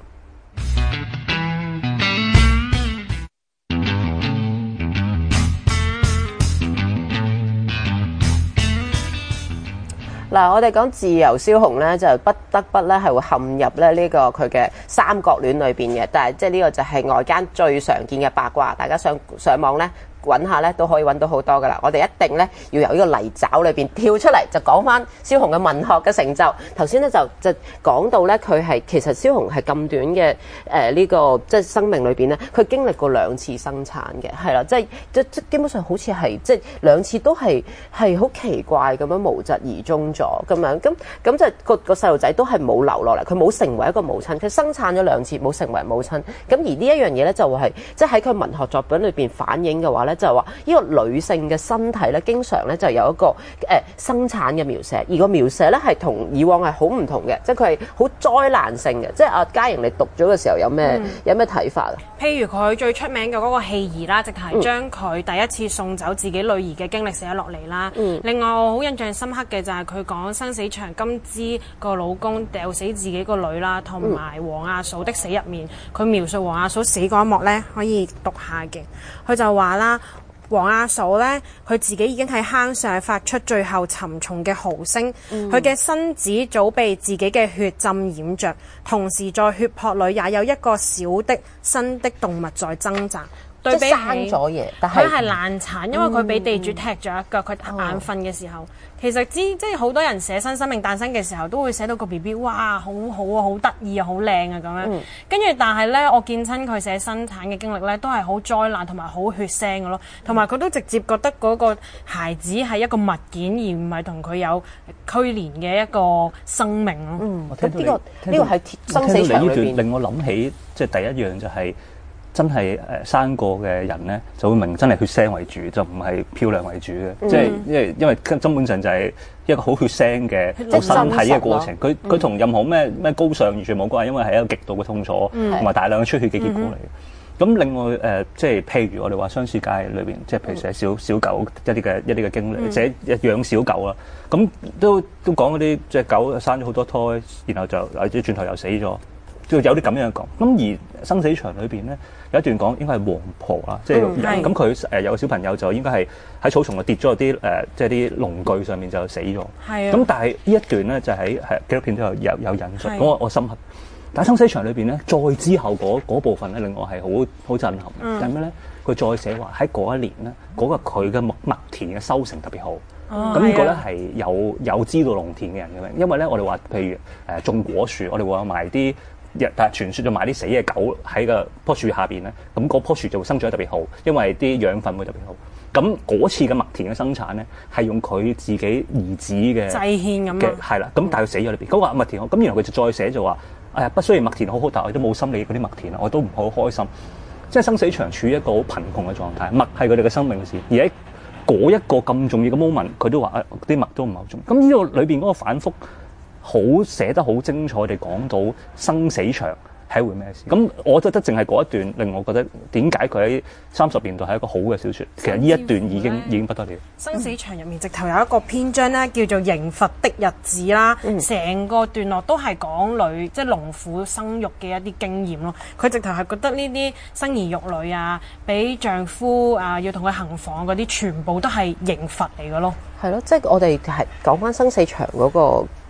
嗱，我哋講自由蕭紅咧，就不得不咧係會陷入咧呢個佢嘅三角戀裏邊嘅，但係即係呢個就係外間最常見嘅八卦，大家上上網咧揾下咧都可以揾到好多噶啦。我哋一定咧要由呢個泥沼裏邊跳出嚟，就講翻蕭紅嘅文學嘅成就。頭先咧就就講到咧佢係其實蕭紅係咁短嘅誒呢個即係生命裏邊咧，佢經歷過兩次生產嘅，係啦，即係即即基本上好似係即係兩次都係係好奇怪咁樣無疾而終咗咁樣，咁咁就個個細路仔都係冇留落嚟，佢冇成為一個母親，佢生產咗兩次冇成為母親。咁而呢一樣嘢咧就係即係喺佢文學作品裏邊反映嘅話咧，就係話呢個女性嘅身體咧，經常咧就有一個誒、呃、生產嘅描寫，而個描寫咧係同以往係好唔同嘅，即係佢係好災難性嘅。即係阿嘉瑩，你讀咗嘅時候有咩、嗯、有咩睇法啊？ 譬如佢最出名嘅嗰個棄兒啦，直頭係將佢第一次送走自己女兒嘅經歷寫落嚟啦。嗯、另外我好印象深刻嘅就係佢講生死場金枝個老公掉死自己個女啦，同埋黃阿嫂的死入面，佢描述黃阿嫂死嗰一幕咧，可以讀下嘅。佢就話啦，黃阿嫂咧，佢自己已經喺坑上發出最後沉重嘅嚎聲，佢嘅、嗯、身子早被自己嘅血浸染着，同時在血泊裏也有一個小的新的動物在掙扎。對比起生咗嘢，但係佢係難產，因為佢俾地主踢咗一腳，佢眼瞓嘅時候，哦、其實知即係好多人寫新生命誕生嘅時候，都會寫到個 B B， 哇，好好啊，好得意啊，好靚啊咁樣。跟住、嗯、但係咧，我見親佢寫生產嘅經歷咧，都係好災難同埋好血腥嘅咯，同埋佢都直接覺得嗰個孩子係一個物件，而唔係同佢有區連嘅一個生命咯。 嗯， 我聽到呢、這個呢個喺生死場裏邊， 令我諗起即係第一樣就係、是。真係誒生過嘅人咧，就會明真係血腥為主，就唔係漂亮為主嘅。即係、嗯、因為因為根本上就係一個好血腥嘅好身體嘅過程。佢佢同任何咩咩高尚完全冇關係，因為係一個極度嘅痛楚同埋、嗯、大量嘅出血嘅結果嚟嘅。咁、嗯、另外誒、呃，即係譬如我哋話相書界裏邊，即係譬如寫小小狗一啲嘅一啲嘅經歷，寫、嗯、養小狗啦，咁都都講嗰啲隻狗生咗好多胎，然後就或者轉頭又死咗。有啲咁樣講，咁而生死場裏邊咧有一段講應該係黃婆啦，即係咁佢誒有個小朋友就應該係喺草叢度跌咗落啲誒即係啲農具上面就死咗。係啊，咁但係呢一段咧就喺係紀錄片都有有有引述，咁我我深刻。但係生死場裏邊咧，再之後嗰嗰部分咧令我係好好震撼。嗯，係咩咧？佢再寫話喺嗰一年咧，嗰、那個佢嘅麥麥田嘅收成特別好。咁、哦、呢個咧係有有知道農田嘅人嘅，因為咧我哋話譬如誒、呃、種果樹，我哋會有埋啲。但係傳説咗埋啲死嘅狗喺個棵樹下邊咧，咁嗰棵樹就會生長得特別好，因為啲養分會特別好。咁嗰次嘅麥田嘅生產咧，係用佢自己兒子嘅祭獻咁嘅，係啦。咁但係佢死咗裏邊，嗰個麥田好。咁然後佢就再寫就話：哎呀，不雖然麥田好好，但係我都冇心理嗰啲麥田啦，我都唔好開心。即係生死場處於一個好貧窮嘅狀態，麥係佢哋嘅生命線。而喺嗰一個咁重要嘅 moment，佢都話：誒啲麥都唔係好重要。咁呢個裏邊嗰個反覆。好寫得好精彩地講到生死場係一回咩事？咁我覺得淨係嗰一段令我覺得點解佢喺三十年代係一個好嘅小説？其實呢一段已經已經不得了。 生死場入面直頭有一個篇章咧，叫做刑罰的日子啦，成、嗯、個段落都係講女即係農婦生育嘅一啲經驗咯。佢直頭係覺得呢啲生兒育女啊，俾丈夫啊要同佢行房嗰啲，全部都係刑罰嚟嘅咯。 係咯，即係我哋係講翻生死場嗰個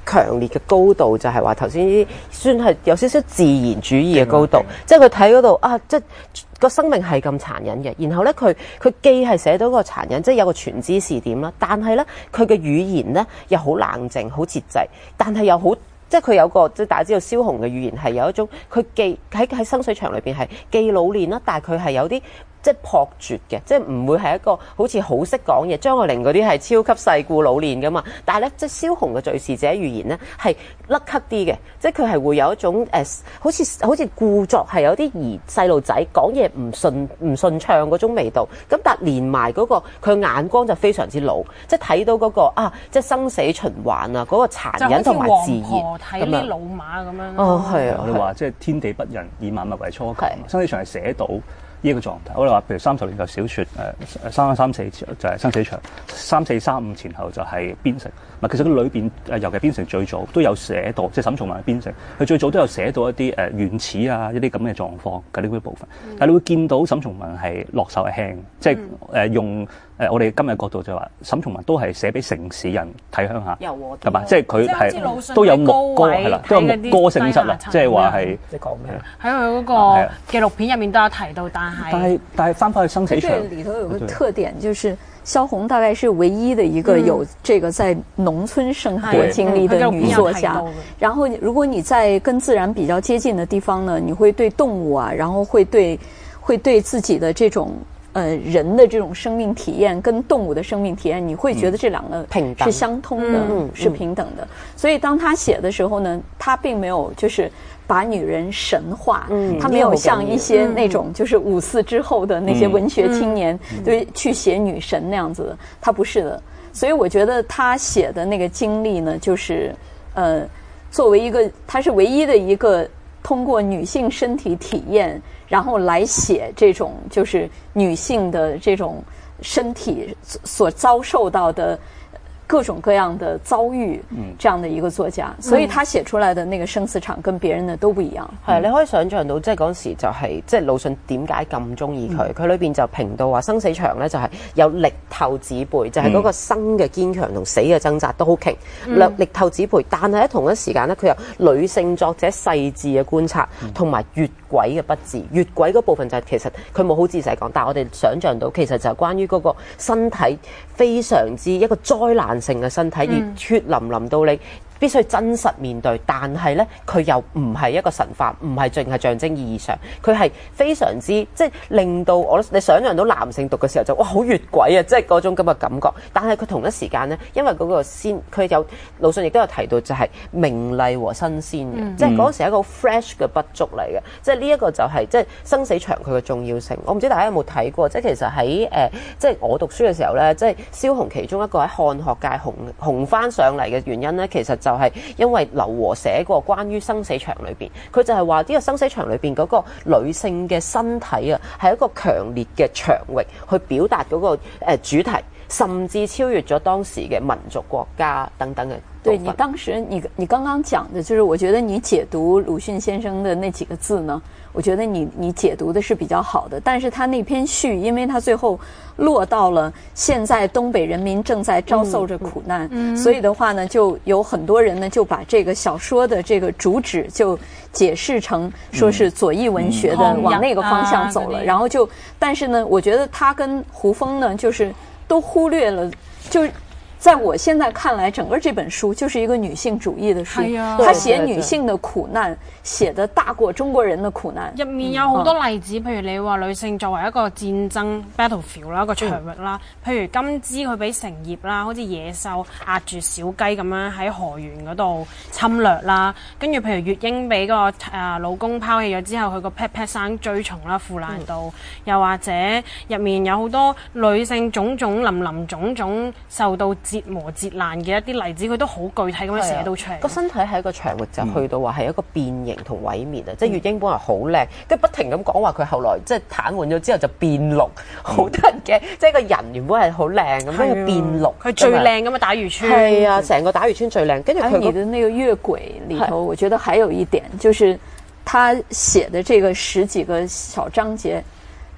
強烈嘅高度，就係話頭先呢啲算係有少少自然主義嘅高度，即係佢睇嗰度啊，即係個生命係咁殘忍嘅。然後咧，佢佢既係寫到個殘忍，即係有個全知視點啦，但係咧佢嘅語言咧又好冷靜、好節制，但係又好。即係佢有個即係大家知道蕭紅嘅語言係有一種，佢既喺喺生死場裏邊係既老練啦，但係佢係有啲即係樸拙嘅，即係唔會係一個好似好識講嘢。張愛玲嗰啲係超級世故老練噶嘛，但係咧即係蕭紅嘅敘事者語言咧係甩咳啲嘅，即係佢係會有一種誒、呃，好似好似故作係有啲兒細路仔講嘢唔順唔順暢嗰種味道。咁但係連埋嗰個佢眼光就非常之老，即係睇到嗰、嗰個啊，即係生死循環啊，嗰、嗰個殘忍同埋自然。 睇啲老馬咁樣哦，係啊！ 我哋話即係天地不仁，以萬物為芻狗。生死場係寫到呢一個狀態。我哋話譬如三十年代小説，誒三三四就係生死場，三四三五前後就係邊城。嗱，其實佢裏邊誒，尤其係邊城最早都有寫到，即係沈從文嘅邊城，佢最早都有寫到一啲誒原始啊，一啲咁嘅狀況嘅呢啲部分。嗯、但係你會見到沈從文係落手係輕，即係誒用。誒，我哋今日角度就話，沈從文都係寫俾城市人睇鄉下，係嘛？即係佢係都有牧歌係啦，都有牧歌性質啦，即係話係。你講咩？ 喺佢嗰個紀錄片入面都有提到，但係但係但係翻返去生死場， 這裡頭有個特點，就是蕭紅大概是唯一的一個有這個在農村生活經歷的女作家。然後，如果你在跟自然比較接近的地方呢，你會對動物啊，然後會對會對自己的這種。呃，人的這種生命體驗跟動物的生命體驗，你會覺得這兩個是相通的，嗯、是平等的。嗯、所以當他寫的時候呢，他並沒有就是把女人神化，嗯、他沒有像一些那種就是五四之後的那些文學青年，嗯、對去寫女神那樣子的，他不是的。所以我覺得他寫的那個經歷呢，就是呃，作為一個，他是唯一的一個通過女性身體體驗。然後來寫這種就是女性的這種身體所遭受到的各種各樣的遭遇，這樣的一個作家，嗯、所以他寫出來的那個生死場跟別人的都不一樣。係、嗯，你可以想象到，即係嗰時就係、是、即係魯迅點解咁中意佢？佢裏邊就評到話生死場咧，就係有力透紙背，就係、是、嗰個生嘅堅強同死嘅掙扎都好勁，力、嗯、力透紙背。但係喺同一時間咧，佢有女性作者細緻嘅觀察，同埋越軌嘅筆致。越軌嗰部分就係其實佢冇好仔細講，但係我哋想象到其實就係關於嗰個身體非常之一個災難性嘅身體，而血淋淋到你必須真實面對，但係呢，佢又唔係一個神化，唔係淨係象徵意義上，佢係非常之即係令到我你想象到男性讀嘅時候就哇好越軌啊，即係嗰種咁嘅感覺。但係佢同一時間呢，因為嗰個先佢有魯迅亦都有提到就係明麗和新鮮嘅，嗯、即係嗰時係一個好 fresh 嘅筆觸嚟嘅。即係呢一個就係、是、即係生死場佢嘅重要性。我唔知大家有冇睇過，即係其實喺誒、呃、即係我讀書嘅時候呢，即係蕭紅其中一個喺漢學界紅紅翻上嚟嘅原因呢，其實就係因為劉和寫過關於生死場裏邊，佢就係話呢個生死場裏邊嗰個女性嘅身體啊，係一個強烈嘅場域去表達嗰個誒主題，甚至超越咗當時嘅民族國家等等嘅。 對，你當時你你剛剛講的，就是我覺得你解讀魯迅先生的那幾個字呢，我覺得你你解讀的是比較好的。但是他那篇序，因為他最後落到了現在東北人民正在遭受着苦難，嗯嗯、所以的話呢，就有很多人呢就把這個小說的這個主旨就解釋成說是左翼文學的往那個方向走了，嗯嗯、然後就，但是呢，我覺得他跟胡風呢，就是都忽略了，就。在我現在看來，整個這本書就是一個女性主義的書。啊、他寫女性的苦難，寫得大過中國人的苦難。 入面有好多例子，譬如你話女性作為一個戰爭 battlefield 啦，一個場域啦。譬如金枝佢俾成葉啦，好似野獸壓住小雞咁樣喺河源嗰度侵略啦。跟住譬如月英俾個誒、呃、老公拋棄咗之後，佢個 pet pet 生追蟲啦，腐爛到。嗯、又或者入面有好多女性種種林林種種受到折磨折難嘅一啲例子，佢都好具體咁樣寫到出嚟。個身體喺一個場域就去到話係一個變形同毀滅啊！嗯、即係月英本來好靚，跟住不停咁講話佢後來即係癱瘓咗之後就變綠，好得人驚。即係個人原本係好靚咁，跟住變綠。佢最靚咁嘅打漁村。 係啊，成個打漁村最靚。跟住佢你的那個月軌裡頭，我覺得還有一點就是，他寫的這個十幾個小章節。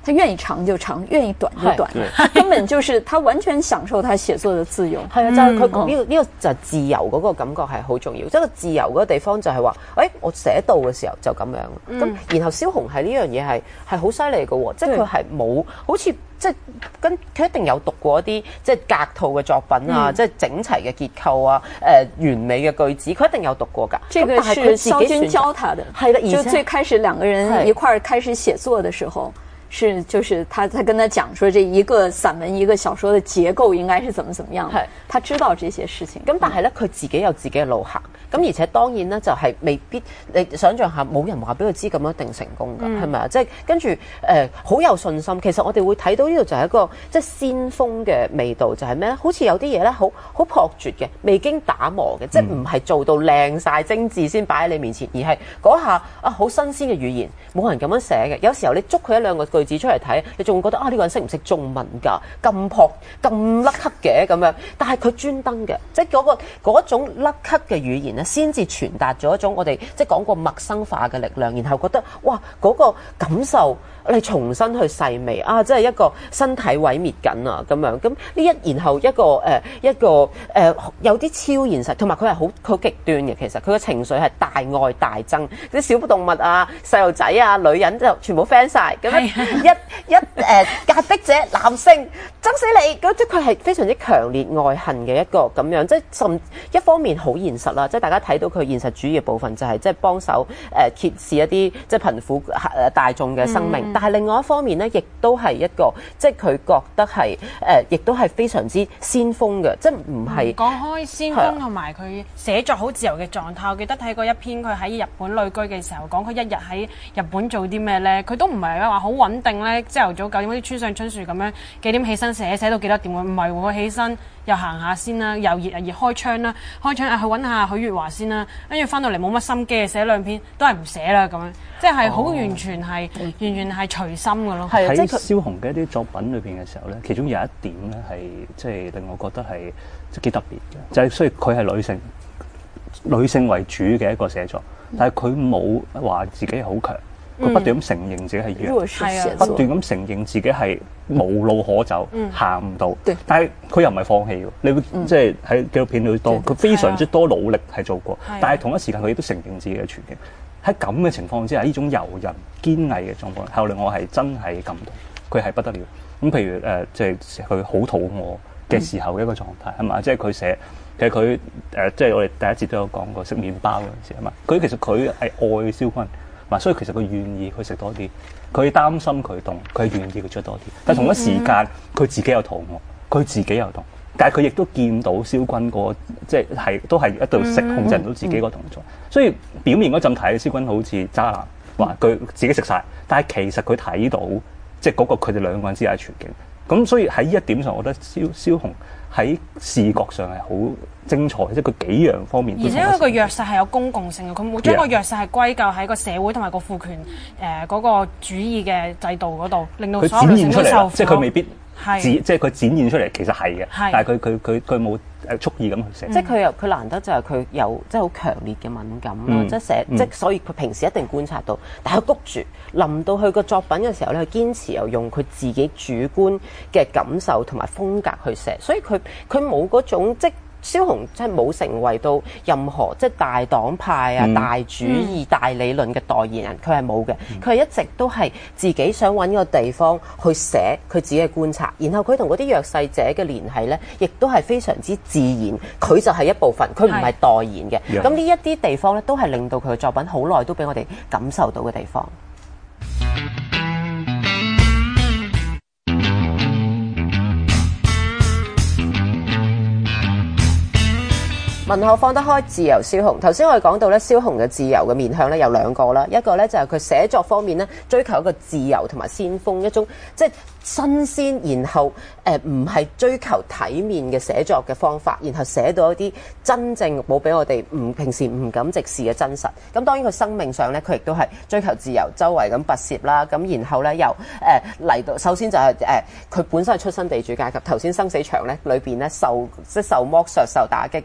他願意長就長，願意短就短，根本就是他完全享受他寫作的自由。 係啊，就係佢講呢個呢個就係自由嗰個感覺係好重要。即係個自由嗰個地方就係話，誒我寫到嘅時候就咁樣。咁然後蕭紅係呢樣嘢係係好犀利嘅喎，即係佢係冇好似即係跟佢一定有讀過一啲即係格套嘅作品啊，即係整齊嘅結構啊，誒完美嘅句子，佢一定有讀過㗎。 這個是蕭軍教他的， 係啦， 就最開始兩個人一塊兒開始寫作嘅時候。是，就是他，他跟他講說，這一個散文、一個小說的結構應該是怎麼怎麼樣。係，他知道這些事情。 咁但係咧，佢自己有自己嘅路行。咁而且當然咧，就係未必你想象下，冇人話俾佢知咁樣一定成功㗎，係咪啊？即係跟住誒，好有信心。其實我哋會睇到呢度就係一個即係先鋒嘅味道，就係咩咧？好似有啲嘢咧，好好樸拙嘅，未經打磨嘅，即係唔係做到靚晒精緻先擺喺你面前，而係嗰下啊好新鮮嘅語言，冇人咁樣寫嘅。有時候你捉佢一兩個句字出嚟睇，你仲會覺得啊呢、呢個人識唔識中文㗎？咁樸咁甩咳嘅咁樣，但係佢專登嘅，即係嗰個嗰種甩咳嘅語言咧，先至傳達咗一種我哋即係講過陌生化嘅力量，然後覺得哇嗰、嗰個感受你重新去細味啊，即係一個身體毀滅緊啊咁樣，咁呢一然後一個誒、呃、一個誒、呃、有啲超現實，同埋佢係好好極端嘅，其實佢嘅情緒係大愛大憎，啲小動物啊、細路仔啊、女人就全部 friend 晒咁樣一一誒壓迫者男性憎死你，咁即係佢係非常之強烈愛恨嘅一個咁樣，即係甚一方面好現實啦，即係大家睇到佢現實主義嘅部分就係即係幫手誒揭示一啲即係貧苦誒大眾嘅生命，嗯、但係另外一方面咧，亦都係一個即係佢覺得係誒，亦、呃、都係非常之先鋒嘅，即係唔係講開先鋒同埋佢寫作好自由嘅狀態。我記得睇過一篇佢喺日本旅居嘅時候，講佢一日喺日本做啲咩咧，佢都唔係話好穩定咧，朝頭早九點好似村上春樹咁樣幾點起身寫寫到幾多點喎？唔係喎，佢起身又行下先啦，又熱啊熱開窗啦，開窗啊去揾下許月華先啦，跟住翻到嚟冇乜心機，寫兩篇都係唔寫啦咁樣，即係好完全係、哦、完全係隨心嘅咯。 喺蕭紅嘅一啲作品裏邊嘅時候咧，其中有一點咧係即係令我覺得係即係幾特別嘅，就係、是、雖然佢係女性女性為主嘅一個寫作，但係佢冇話自己好強。佢不斷咁承認自己係弱， 嗯、 不斷咁承認自己係無路可走，行唔到。但係佢又唔係放棄喎。你會、嗯、即係喺紀錄片裏多，佢非常之多努力係做過。但係同一時間佢亦都承認自己嘅處境。喺咁嘅情況之下，呢種柔韌堅毅嘅狀況，後嚟我係真係感動。佢係不得了。咁譬如誒、呃，即係佢好肚餓嘅時候嘅一個狀態係嘛？即係佢寫其實佢誒、呃，即係我哋第一節都有講過食麵包嗰陣時係嘛？佢其實佢係愛蕭軍。所以其實佢願意去食多啲，佢擔心佢凍，佢願意佢出多啲。但同一時間，佢自己有肚餓，佢自己有凍，但係佢亦都見到蕭軍個即係係都係一度食控制唔到自己個動作。所以表面嗰陣睇蕭軍好似渣男，話佢自己食晒，但係其實佢睇到即係嗰個佢哋兩個人之間嘅處境。咁所以喺呢一點上，我覺得蕭蕭紅喺視覺上係好精彩，即係佢幾樣方面都。而且佢個弱勢係有公共性嘅，佢冇將個弱勢係歸咎喺個社會同埋個父權誒嗰、呃那個主義嘅制度嗰度，令到所有人都受苦。 即係佢未必係，即係佢展現出嚟其實係嘅，但係佢佢佢佢冇誒蓄意咁去寫。 即係佢又佢難得就係佢有即係好強烈嘅敏感啦，嗯、即係寫、嗯、即係所以佢平時一定觀察到，但係佢谷住臨到佢個作品嘅時候咧，佢堅持又用佢自己主觀嘅感受同埋風格去寫，所以佢佢冇嗰種即蕭紅真係冇成為到任何即係大黨派啊、嗯、大主義、大理論嘅代言人，佢係冇嘅。佢係一直都係自己想揾個地方去寫佢自己嘅觀察，然後佢同嗰啲弱勢者嘅聯繫呢，亦都係非常之自然。佢就係一部分，佢唔係代言嘅。咁呢一啲地方呢，都係令到佢嘅作品好耐都俾我哋感受到嘅地方。文學放得開，自由蕭紅。頭先我哋講到咧，蕭紅嘅自由嘅面向咧有兩個啦，一個咧就係佢寫作方面咧追求一個自由同埋先鋒，一種即係新鮮，然後誒唔係追求體面嘅寫作嘅方法，然後寫到一啲真正冇俾我哋唔平時唔敢直視嘅真實。咁當然佢生命上咧，佢亦都係追求自由，周圍咁跋涉啦。咁然後咧又誒嚟到，首先就係誒佢本身係出身地主階級，頭先生死場咧裏邊咧受即係受剝削、受打擊嗰啲咧。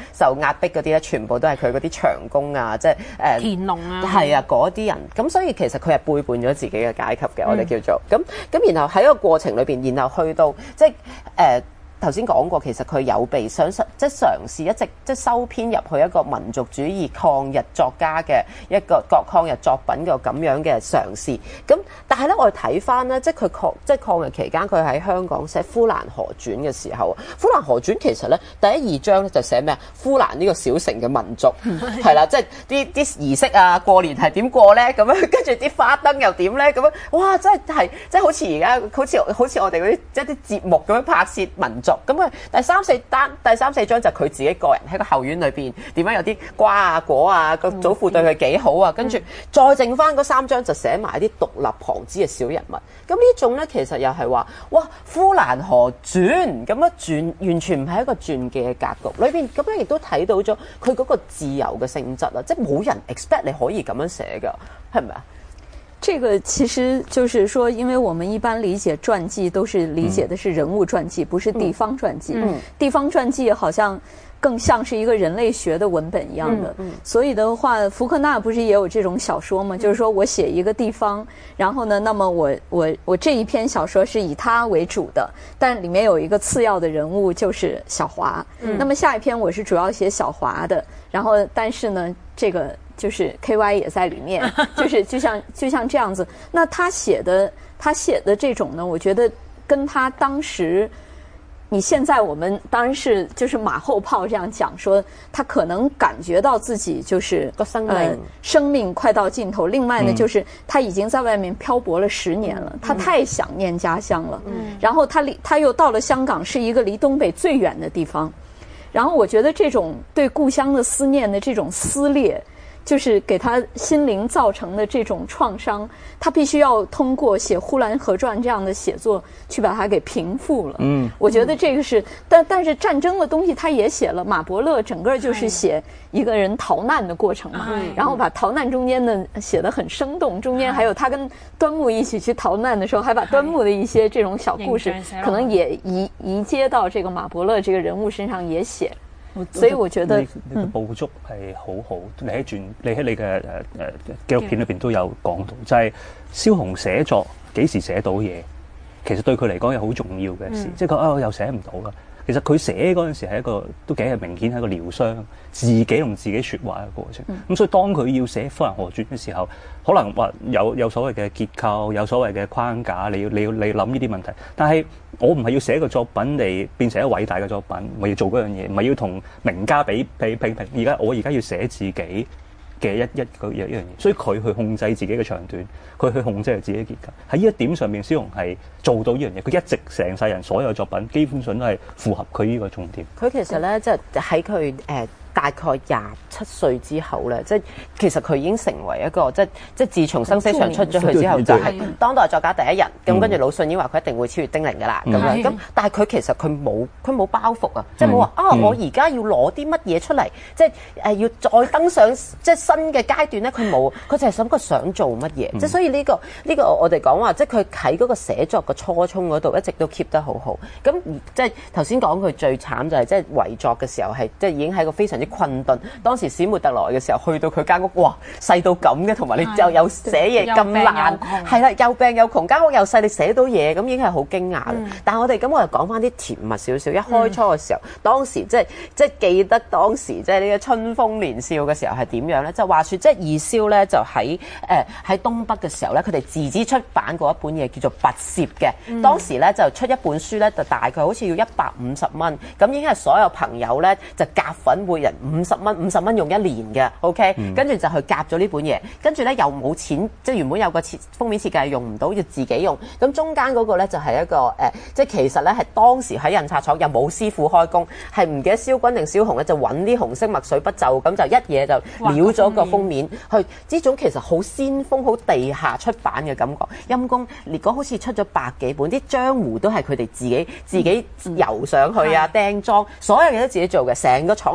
受壓迫嗰啲咧，全部都係佢嗰啲長工啊，即係誒田農啊， 係啊嗰啲人。咁所以其實佢係背叛咗自己嘅階級嘅，我哋叫做咁咁。然後喺個過程裏邊，然後去到即係誒。呃頭先講過，其實佢有被想即係嘗試一直即係收編入去一個民族主義抗日作家嘅一個國抗日作品嘅咁樣嘅嘗試。咁但係咧，我哋睇翻咧，即係佢抗即係抗日期間，佢喺香港寫《呼蘭河傳》嘅時候，《呼蘭河傳》其實咧第一二章咧就寫咩啊？呼蘭呢個小城嘅民族係啦，即係啲啲儀式啊，過年係點過咧？咁樣跟住啲花燈又點咧？咁樣哇！真係係即係好似而家好似好似我哋嗰啲即係啲節目咁樣拍攝民族。咁啊，第三四單第三四章就佢自己個人喺個後院裏邊點樣有啲瓜啊果啊，個祖父對佢幾好啊，跟住再剩翻嗰三章就寫埋啲獨立旁支嘅小人物。咁呢種咧其實又係話，哇，《呼蘭河傳》咁樣傳完全唔係一個傳記嘅格局裏邊，咁樣亦都睇到咗佢嗰個自由嘅性質啊，即係冇人 expect 你可以咁樣寫㗎，係咪啊？ 這個其實就是說，因為我們一般理解傳記都是理解的是人物傳記，嗯、不是地方傳記。嗯、地方傳記好像更像是一個人類學的文本一樣的。嗯嗯、所以的話，福克納不是也有這種小說嗎？嗯、就是說我寫一個地方，然後呢，那麼我我我這一篇小說是以他為主的，但裏面有一個次要的人物就是小華。嗯、那麼下一篇我是主要寫小華的，然後但是呢，這個。就是 K Y 也在裡面，就是就像就像這樣子。那他寫的他寫的這種呢，我覺得跟他當時，你現在我們當然是就是馬後炮這樣講說，他可能感覺到自己就是個生命、 呃、生命快到盡頭。另外呢， 嗯、 就是他已經在外面漂泊了十年了，嗯、他太想念家鄉了。嗯、然後他離他又到了香港，是一個離東北最遠的地方。然後我覺得這種對故鄉的思念的這種撕裂。就是給他心靈造成的這種創傷，他必須要通過寫《呼蘭河傳》這樣的寫作去把它給平復了。嗯，我覺得這個是，但但是戰爭的東西他也寫了。馬伯樂整個就是寫一個人逃難的過程嘛，然後把逃難中間呢寫得很生動，中間還有他跟端木一起去逃難的時候，還把端木的一些這種小故事，可能也移移接到這個馬伯樂這個人物身上也寫。所以我覺得你你嘅捕捉係好好，嗯、你喺傳你喺你嘅誒誒紀錄片裏邊都有講到，就係蕭紅寫作幾時寫到嘢，其實對佢嚟講係好重要嘅事，嗯、即係佢啊我又寫唔到啦。其實佢寫嗰陣時係一個都幾係明顯係一個療傷，自己同自己説話嘅過程。咁、嗯、所以當佢要寫《呼蘭河傳》嘅時候，可能話有有所謂嘅結構，有所謂嘅框架，你要你要你諗呢啲問題。但係我唔係要寫個作品嚟變成一個偉大嘅作品，我要做嗰樣嘢，唔係要同名家比比比拼。而家我而家要寫自己嘅一一個一樣嘢，所以佢去控制自己嘅長短，佢去控制自己嘅結構。喺呢一點上面，蕭紅係做到呢樣嘢。佢一直成世人所有作品，基本上都係符合佢呢個重點。 佢其實咧，即係喺佢誒大概廿七歲之後咧，即係其實佢已經成為一個即係即係自從生死場出咗去之後，就係當代作家第一人。咁跟住魯迅已經話佢一定會超越丁玲㗎啦。咁樣咁，但係佢其實佢冇佢冇包袱啊，即係冇話啊！我而家要攞啲乜嘢出嚟，即係誒要再登上即係新嘅階段咧。佢冇，佢就係想佢想做乜嘢。即係所以呢個呢個我哋講話，即係佢喺嗰個寫作嘅初衷嗰度一直都 keep 得好好。咁即係頭先講佢最慘就係即係遺作嘅時候係即係已經係個非常之困頓。當時史末特來嘅時候，去到佢間屋，哇細到咁嘅，同埋你又有寫嘢咁爛，係啦，又病又窮，間屋又細，你寫到嘢，咁已經係好驚訝啦。嗯、但係我哋咁我又講翻啲甜蜜少少。一開初嘅時候，嗯、當時即係即係記得當時即係呢個春風年少嘅時候係點樣咧？就話説即係二蕭咧，就喺誒喺東北嘅時候咧，佢哋自資出版過一本嘢叫做《拔涉》嘅。嗯、當時咧就出一本書咧，就大概好似要一百五十蚊，咁已經係所有朋友咧就夾粉，每人五十蚊，五十蚊用一年嘅 ，OK，跟住、嗯、就去夾咗呢本嘢，跟住咧又冇錢，即係原本有個設封面設計用唔到，要自己用。咁中間嗰個咧就係一個誒、呃，即係其實咧係當時喺印刷廠又冇師傅開工，係唔記得蕭君定蕭紅咧就揾啲紅色墨水筆就咁就一嘢就潦咗個封面，去呢種其實好先鋒、好地下出版嘅感覺。陰公列果好似出咗百幾本，啲漿糊都係佢哋自己自己油上去啊、釘裝，所有嘢都自己做嘅，成個廠咧得佢哋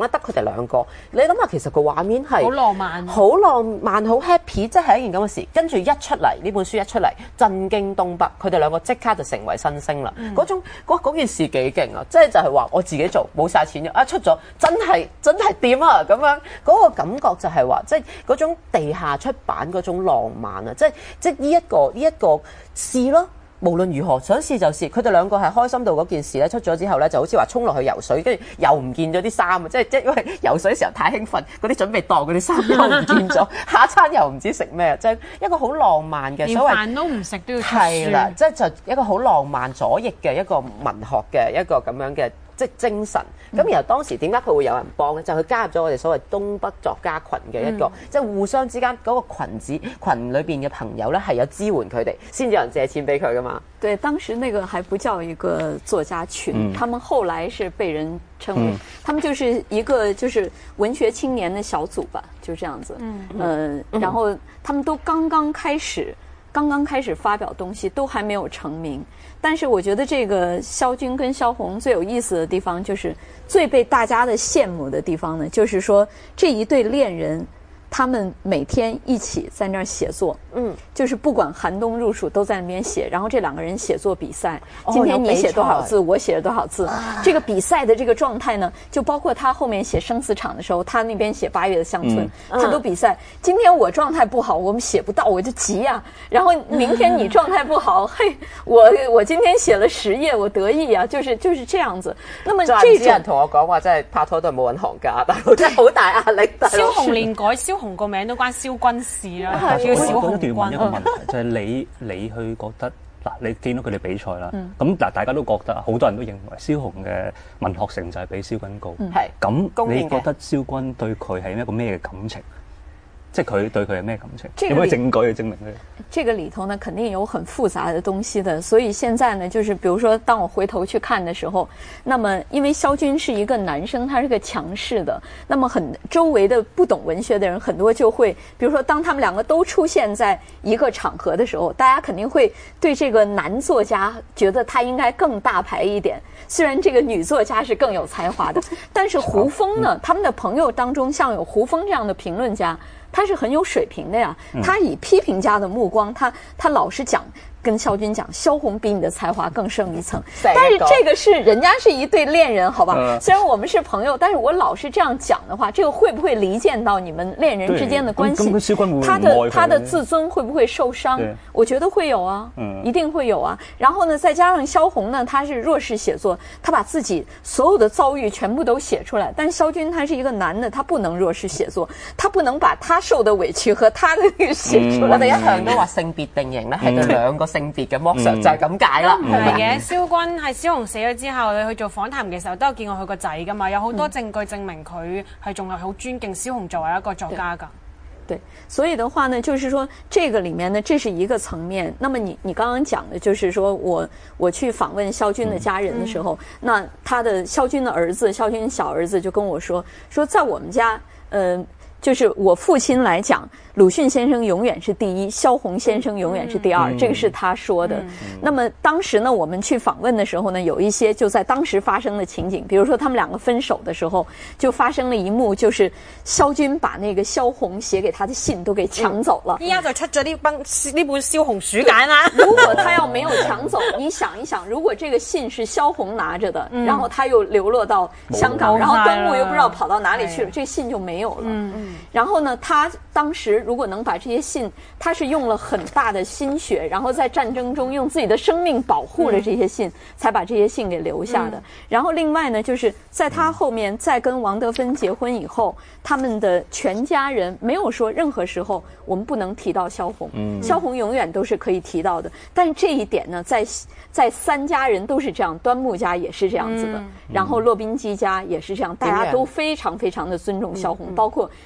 兩個，你諗下其實個畫面係好浪漫， 好浪漫，好 happy，即係一件咁嘅事。跟住一出嚟呢本書一出嚟，震驚東北，佢哋兩個即刻就成為新星啦。嗰、嗯、種嗰件事幾勁啊！即係就係話我自己做冇晒錢嘅，啊出咗真係真係掂啊咁樣，嗰、嗰個感覺就係話即係嗰種地下出版嗰種浪漫啊！即係即係呢一個呢一個試咯。無論如何想試就試，佢哋兩個係開心到嗰件事咧出咗之後咧，就好似話衝落去游水，跟住又唔見咗啲衫啊！即係即係因為游水嘅時候太興奮，嗰啲準備當嗰啲衫又唔見咗，下餐又唔知食咩，即係一個好浪漫嘅， 連飯都唔食都要出書。 係啦，即係就一個好浪漫左翼嘅一個文學嘅一個咁樣嘅即係精神。咁、嗯、然後當時點解佢會有人幫咧？就佢、是、加入咗我哋所謂東北作家群嘅一個，嗯、即係互相之間嗰個群子群裏邊嘅朋友咧，係有支援佢哋，先至有人借錢俾佢噶嘛。 對，當時那個還不叫一個作家群，嗯、他們後來是被人稱為，嗯、他們就是一個就是文學青年的小組吧，就這樣子。嗯，呃，嗯、然後他們都剛剛開始，剛剛開始發表東西，都還沒有成名。但是我覺得這個蕭軍跟蕭紅最有意思的地方，就是最被大家的羨慕的地方呢，就是說這一對戀人，他們每天一起在那兒寫作，嗯，就是不管寒冬入暑都在那邊寫，然後這兩個人寫作比賽，今天你寫多少字，我寫了多少字，這個比賽的這個狀態呢，就包括他後面寫生死場的時候，他那邊寫八月的鄉村，他都比賽，今天我狀態不好，我們寫不到，我就急啊，然後明天你狀態不好，嘿，我我今天寫了十頁，我得意啊，就是就是這樣子。那麼這種人同我講話，真係拍拖都係冇揾行家，大佬真係好大壓力。 蕭紅連改蕭紅個名都關蕭軍事啦，叫蕭紅軍。 問一個問題就係你你去覺得嗱，你見到佢哋比賽啦，咁嗱、嗯、大家都覺得好多人都認為蕭紅嘅文學成就係比蕭軍高，係咁、嗯、你覺得蕭軍對佢係一個咩嘅感情？即係佢對佢係咩感情？有冇證據去證明呢？ 這個裡頭呢，肯定有很複雜的東西的。所以現在呢，就是比如說，當我回頭去看的時候，那麼因為蕭軍是一個男生，他是個強勢的，那麼很周圍的不懂文學的人很多就會，比如說當他們兩個都出現在一個場合的時候，大家肯定會對這個男作家覺得他應該更大牌一點。雖然這個女作家是更有才華的，但是胡楓呢，他們的朋友當中像有胡楓這樣的評論家，他是很有水平的呀，他以批評家的目光，他他老是講，跟蕭軍講，蕭紅比你的才華更勝一層。但是這個是人家是一對戀人，好吧？嗯、雖然我們是朋友，但是我老是這樣講的話，這個會不會離間到你們戀人之間的關係？他的他的自尊會不會受傷？我覺得會有啊，嗯、一定會有啊。然後呢，再加上蕭紅呢，他是弱勢寫作，他把自己所有的遭遇全部都寫出來。但蕭軍他是一個男的，他不能弱勢寫作，他不能把他受的委屈和他的那個寫出來。 我哋一向都話性別定型咧，係對兩個性別嘅剝削，就係咁解啦。 唔係嘅，蕭軍係蕭紅死咗之後，你去做訪談嘅時候都有見過佢個仔噶嘛，有好多證據證明佢係仲係好尊敬蕭紅作為一個作家噶。 對，所以的話呢，就是說這個裡面呢，這是一個層面。那麼你你剛剛講的，就是說我我去訪問蕭軍的家人的時候，嗯、那他的蕭軍的兒子，蕭軍小兒子就跟我說，說在我們家，嗯、呃。就是我父親來講，魯迅先生永遠是第一，蕭紅先生永遠是第二，嗯、這個是他說的。嗯、那麼當時呢，我們去訪問的時候呢，有一些就在當時發生的情景，比如說他們兩個分手的時候，就發生了一幕，就是蕭軍把那個蕭紅寫給他的信都給搶走了。 依家就出咗呢本呢本蕭紅書簡啦。 如果他要沒有搶走，你想一想，如果這個信是蕭紅拿着的，嗯、然後他又流落到香港，然後端木又不知道跑到哪裡去了，這個信就沒有了。嗯嗯。然後呢，他當時如果能把這些信，他是用了很大的心血，然後在戰爭中用自己的生命保護了這些信，嗯、才把這些信給留下的。嗯、然後另外呢，就是在他後面再跟王德芬結婚以後，他們的全家人沒有說任何時候我們不能提到蕭紅，嗯、蕭紅永遠都是可以提到的。但這一點呢，在在三家人都是這樣，端木家也是這樣子的，嗯、然後駱賓基家也是這樣，大家都非常非常的尊重蕭紅，嗯、包括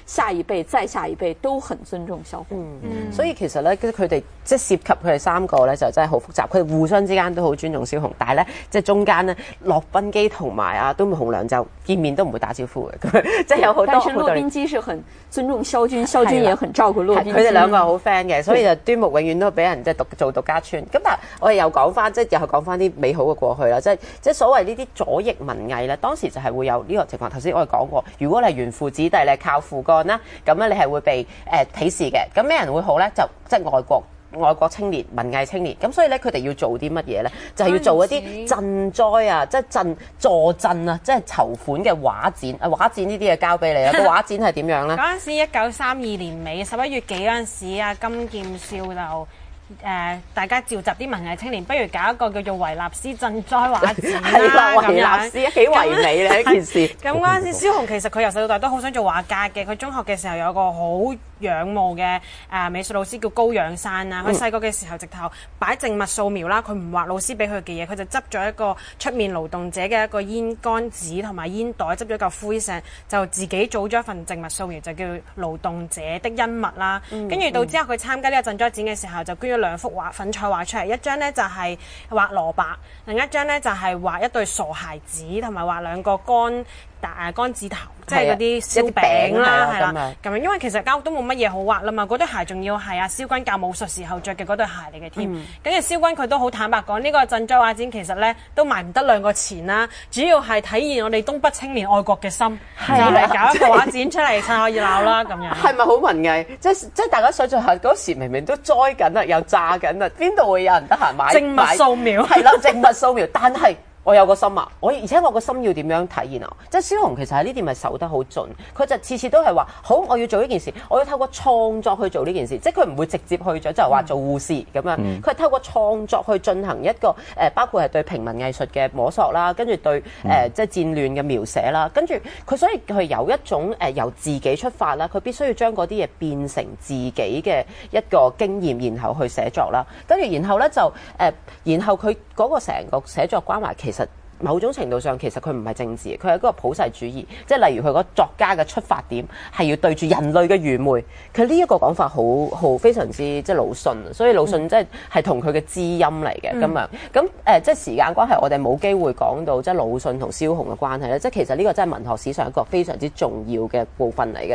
下一輩再下一輩都很尊重蕭紅。 嗯，所以其實咧，佢哋即係涉及佢哋三個咧，就真係好複雜。佢哋互相之間都好尊重蕭紅，但係咧，即係中間咧，駱賓基同埋啊都洪亮就見面都唔會打招呼嘅，咁即係有好多。 但是駱賓基是很尊重蕭軍，蕭軍也很照顧駱賓基。 佢哋兩個係好 friend 嘅，所以就端木永遠都俾人即係獨做獨家村。咁但係我哋又講翻，即係又係講翻啲美好嘅過去啦。即係即係所謂呢啲左翼文藝咧，當時就係會有呢個情況。頭先我哋講過，如果你係紈絝子弟，你係靠父幹啦，咁咧你係會被誒、呃、鄙視嘅。咁咩人會好咧？就即係外國。外國青年、文藝青年，咁所以咧，佢哋要做啲乜嘢咧？就係、是、要做一啲賑災啊，即係賑助賑啊，即係籌款嘅畫展。啊，畫展呢啲嘢交俾你啦。個畫展係點樣咧？ 嗰陣時一九三二年尾十一月幾嗰陣時啊，金劍少就。誒、呃，大家召集啲文藝青年，不如搞一個叫做維納斯賑災畫展啦。咁維納斯幾唯美咧呢件事。 咁嗰陣時，蕭紅其實佢由細到大都好想做畫家嘅。佢中學嘅時候有個好仰慕嘅誒、呃、美術老師叫高仰山啊。佢細個嘅時候直頭擺靜物素描啦，佢唔畫老師俾佢嘅嘢，佢就執咗一個出面勞動者嘅一個煙桿紙同埋煙袋，執咗一嚿灰石，就自己組咗一份靜物素描，就叫勞動者的恩物啦。跟住、嗯、到之後佢參加呢個賑災展嘅時候，就捐咗兩幅畫粉彩畫出嚟，一張呢就係畫蘿蔔，另一張呢就係畫一對傻孩子，同埋畫兩個乾誒乾字頭，即係嗰啲燒餅啦，係啦咁樣。因為其實間屋都冇乜嘢好畫啦嘛，嗰對鞋仲要係阿蕭軍教武術時候着嘅嗰對鞋嚟嘅添。跟住蕭軍佢都好坦白講，呢個賑災畫展其實咧都賣唔得兩個錢啦，主要係體現我哋東北青年愛國嘅心，就係搞一個畫展出嚟趁下熱鬧啦咁樣。 係咪好文藝？即係即係大家想象下嗰時明明都災緊啦，又炸緊啦，邊度會有人得閒買靜物素描？ 係啦，靜物素描，但係。我有個心啊！我而且我個心要點樣體現啊？即係蕭紅其實喺呢點係守得好盡，佢就次次都係話好，我要做呢件事，我要透過創作去做呢件事，即係佢唔會直接去咗就係話做護士咁樣，佢係、嗯、透過創作去進行一個誒、呃，包括係對平民藝術嘅摸索啦，跟住對誒、呃、即係戰亂嘅描寫啦，跟住佢所以佢有一種誒、呃、由自己出發啦，佢必須要將嗰啲嘢變成自己嘅一個經驗，然後去寫作啦，跟住然後咧就誒、呃，然後佢嗰個成個寫作關懷其實。某種程度上，其實佢唔係政治，佢係一個普世主義。即係例如佢個作家嘅出發點係要對住人類嘅愚昧。佢呢一個講法好好非常之即係魯迅，所以魯迅即係係同佢嘅知音嚟嘅咁樣。咁誒、呃，即係時間關係，我哋冇機會講到即係魯迅同蕭紅嘅關係咧。即係其實呢個真係文學史上一個非常之重要嘅部分嚟嘅。